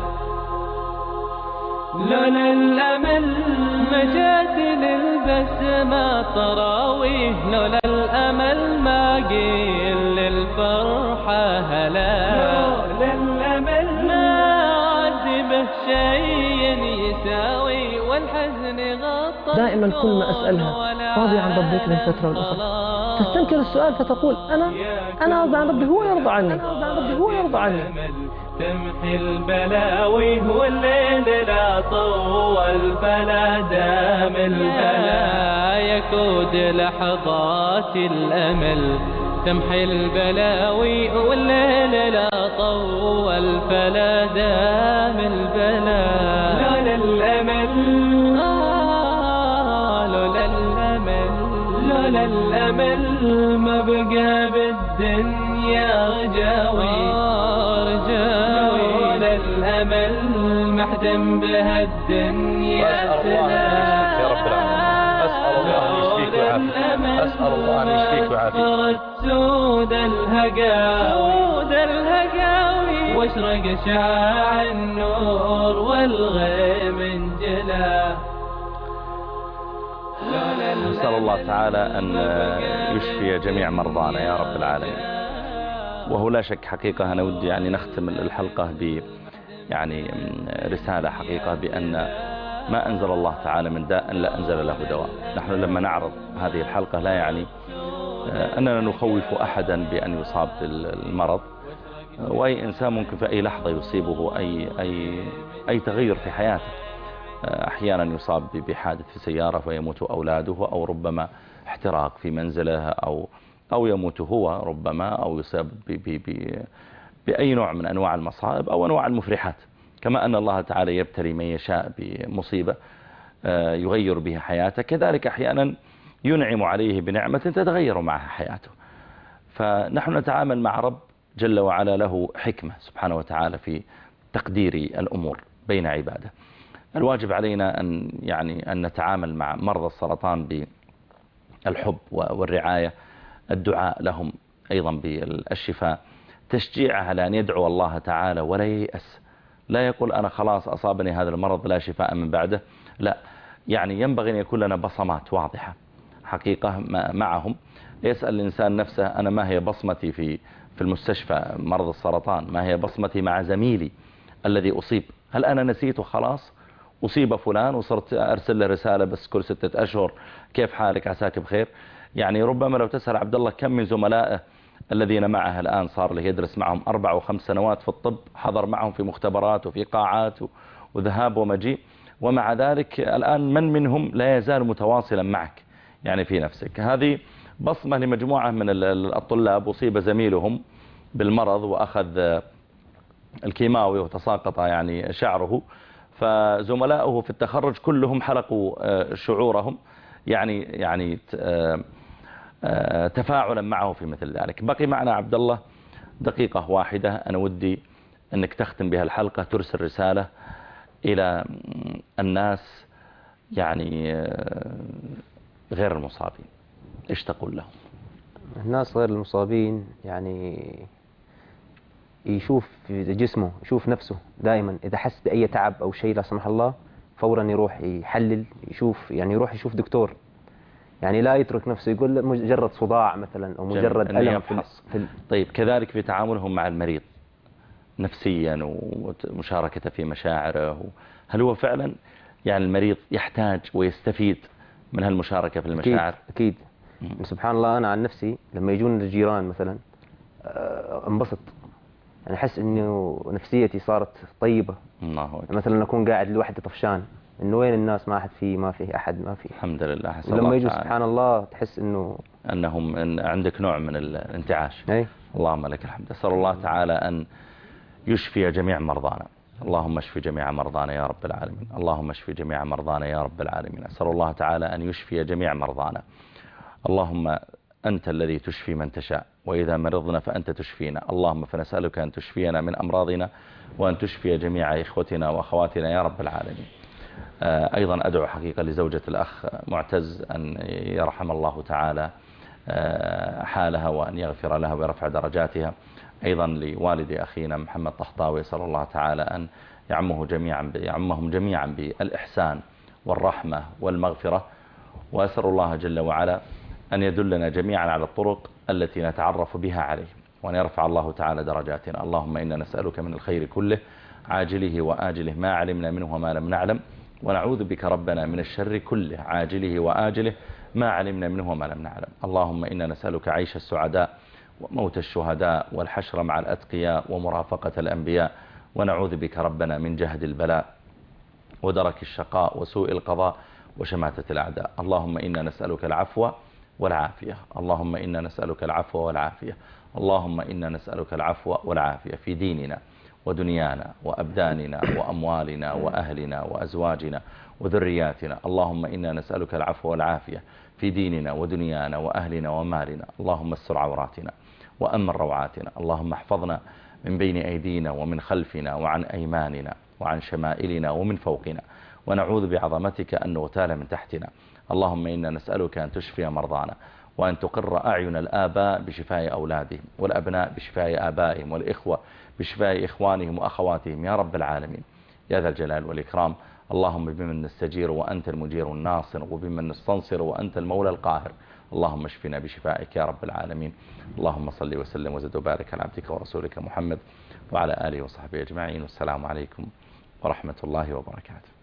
لولا الأمل ما جات للبسمة طراوي لولا الأمل ما قيل للفرحة هلا لولا الأمل ما عاد به شيء يساوي والحزن غطى دائما كل ما أسألها راضي عن ربك من فترة والأخرى تستنكر السؤال فتقول أنا أرضى عن ربي هو يرضى عني هو يرضى عني تمحي البلاوي والليل لا طول فلا دام البلاء يكود لحظات الأمل تمحي البلاوي والليل لا طول فلا دام البلاء لولا الأمل لولا الأمل لولا الأمل ما بقى بالدنيا رجاوي لولا الأمل محدم بها الدنيا سلام يا رب العالمين أسأل الله أن يشفيك ويعافيك أسأل الله أن يشفيك ويعافيك سود الهقاوي واشرق شعاع النور والغيم انجلى نسأل الله تعالى أن يشفي جميع مرضانا يا رب العالمين. وهو لا شك حقيقة أنا ودي يعني نختم الحلقة ب يعني رسالة حقيقة بأن ما أنزل الله تعالى من داء لا أنزل له دواء. نحن لما نعرض هذه الحلقة لا يعني أننا نخوف أحدا بأن يصاب بالمرض، وأي إنسان ممكن في أي لحظة يصيبه أي تغير في حياته. أحيانا يصاب بحادث في سيارة فيموت أولاده، أو ربما احتراق في منزله، أو يموت هو ربما، أو يصاب بأي نوع من أنواع المصائب أو أنواع المفرحات. كما أن الله تعالى يبتلي من يشاء بمصيبة يغير بها حياته، كذلك أحيانا ينعم عليه بنعمة تتغير معها حياته. فنحن نتعامل مع رب جل وعلا له حكمة سبحانه وتعالى في تقدير الأمور بين عباده. الواجب علينا أن نتعامل مع مرضى السرطان بالحب والرعاية، الدعاء لهم أيضا بالشفاء، تشجيعه على أن يدعو الله تعالى ولا ييأس، لا يقول أنا خلاص أصابني هذا المرض لا شفاء من بعده، لا، يعني ينبغي أن يكون لنا بصمات واضحة حقيقة معهم. يسأل الإنسان نفسه أنا ما هي بصمتي في المستشفى مرض السرطان، ما هي بصمتي مع زميلي الذي أصيب؟ هل أنا نسيته خلاص؟ أصيب فلان وصرت أرسل له رسالة بس كل 6 أشهر كيف حالك عساك بخير؟ يعني ربما لو تسأل عبد الله كم من زملائه الذين معه الآن صار له يدرس معهم 4 و5 سنوات في الطب، حضر معهم في مختبرات وفي قاعات وذهاب ومجيء، ومع ذلك الآن من منهم لا يزال متواصلا معك يعني في نفسك. هذه بصمة لمجموعة من الطلاب أصيب زميلهم بالمرض وأخذ الكيماوي وتساقط يعني شعره، فزملائه في التخرج كلهم حلقوا شعورهم يعني تفاعلا معه في مثل ذلك. بقي معنا عبد الله دقيقة واحدة، أنا ودي أنك تختم بها الحلقة، ترسل رسالة إلى الناس يعني غير المصابين، إيش تقول لهم؟ الناس غير المصابين يعني يشوف في جسمه، يشوف نفسه دائما إذا حس بأي تعب أو شيء لا سمح الله فورا يروح يحلل، يشوف يعني يروح يشوف دكتور، يعني لا يترك نفسه يقول مجرد صداع مثلا أو مجرد ألم طيب كذلك في تعاملهم مع المريض نفسيا ومشاركته في مشاعره، هل هو فعلا يعني المريض يحتاج ويستفيد من هالمشاركة في المشاعر؟ أكيد. سبحان الله أنا عن نفسي لما يجون الجيران مثلا انبسط، يعني أحس إنه نفسيتي صارت طيبة. مثلا أكون قاعد لوحدي طفشان، إنه وين الناس، ما أحد فيه، ما فيه أحد، ما فيه. الحمد لله. لما يجوا سبحان الله تحس أنهم عندك نوع من الانتعاش. اللهم لك الحمد. أسأل الله تعالى أن يشفي جميع مرضانا. اللهم اشف جميع مرضانا يا رب العالمين. اللهم اشف جميع مرضانا يا رب العالمين. أسأل الله تعالى أن يشفي جميع مرضانا. اللهم أنت الذي تشفي من تشاء، وإذا مرضنا فأنت تشفينا. اللهم فنسألك أن تشفينا من أمراضنا وأن تشفي جميع إخوتنا وأخواتنا يا رب العالمين. أيضا أدعو حقيقة لزوجة الأخ معتز أن يرحم الله تعالى حالها وأن يغفر لها ويرفع درجاتها. أيضا لوالد أخينا محمد طحطاوي، صلى الله تعالى أن يعمهم جميعا بالإحسان والرحمة والمغفرة. وأسأل الله جل وعلا أن يدلنا جميعا على الطرق التي نتعرف بها عليه، وأن يرفع الله تعالى درجاتنا. اللهم إنا نسألك من الخير كله عاجله وآجله ما علمنا منه وما لم نعلم، ونعوذ بك ربنا من الشر كله عاجله وآجله ما علمنا منه وما لم نعلم. اللهم إنا نسألك عيش السعداء وموت الشهداء والحشر مع الأتقياء ومرافقة الأنبياء، ونعوذ بك ربنا من جهد البلاء ودرك الشقاء وسوء القضاء وشماتة الأعداء. اللهم إنا نسألك العفو والعافية. اللهم إنا نسألك العفو والعافية. اللهم إنا نسألك العفو والعافية في ديننا ودنيانا وأبداننا وأموالنا وأهلنا وأزواجنا وذرياتنا. اللهم إنا نسألك العفو والعافية في ديننا ودنيانا وأهلنا ومالنا. اللهم استر عوراتنا وأمن روعاتنا. اللهم احفظنا من بين أيدينا ومن خلفنا وعن أيماننا وعن شمائلنا ومن فوقنا، ونعوذ بعظمتك أن نغتال من تحتنا. اللهم إنا نسألك أن تشفي مرضانا، وأن تقر أعين الآباء بشفاء أولادهم، والأبناء بشفاء آبائهم، والإخوة بشفاء إخوانهم وأخواتهم يا رب العالمين يا ذا الجلال والإكرام. اللهم بمن نستجير وأنت المجير الناصر، وبمن نستنصر وأنت المولى القاهر. اللهم اشفنا بشفائك يا رب العالمين. اللهم صل وسلم وزد وبارك على عبدك ورسولك محمد وعلى آله وصحبه أجمعين، والسلام عليكم ورحمة الله وبركاته.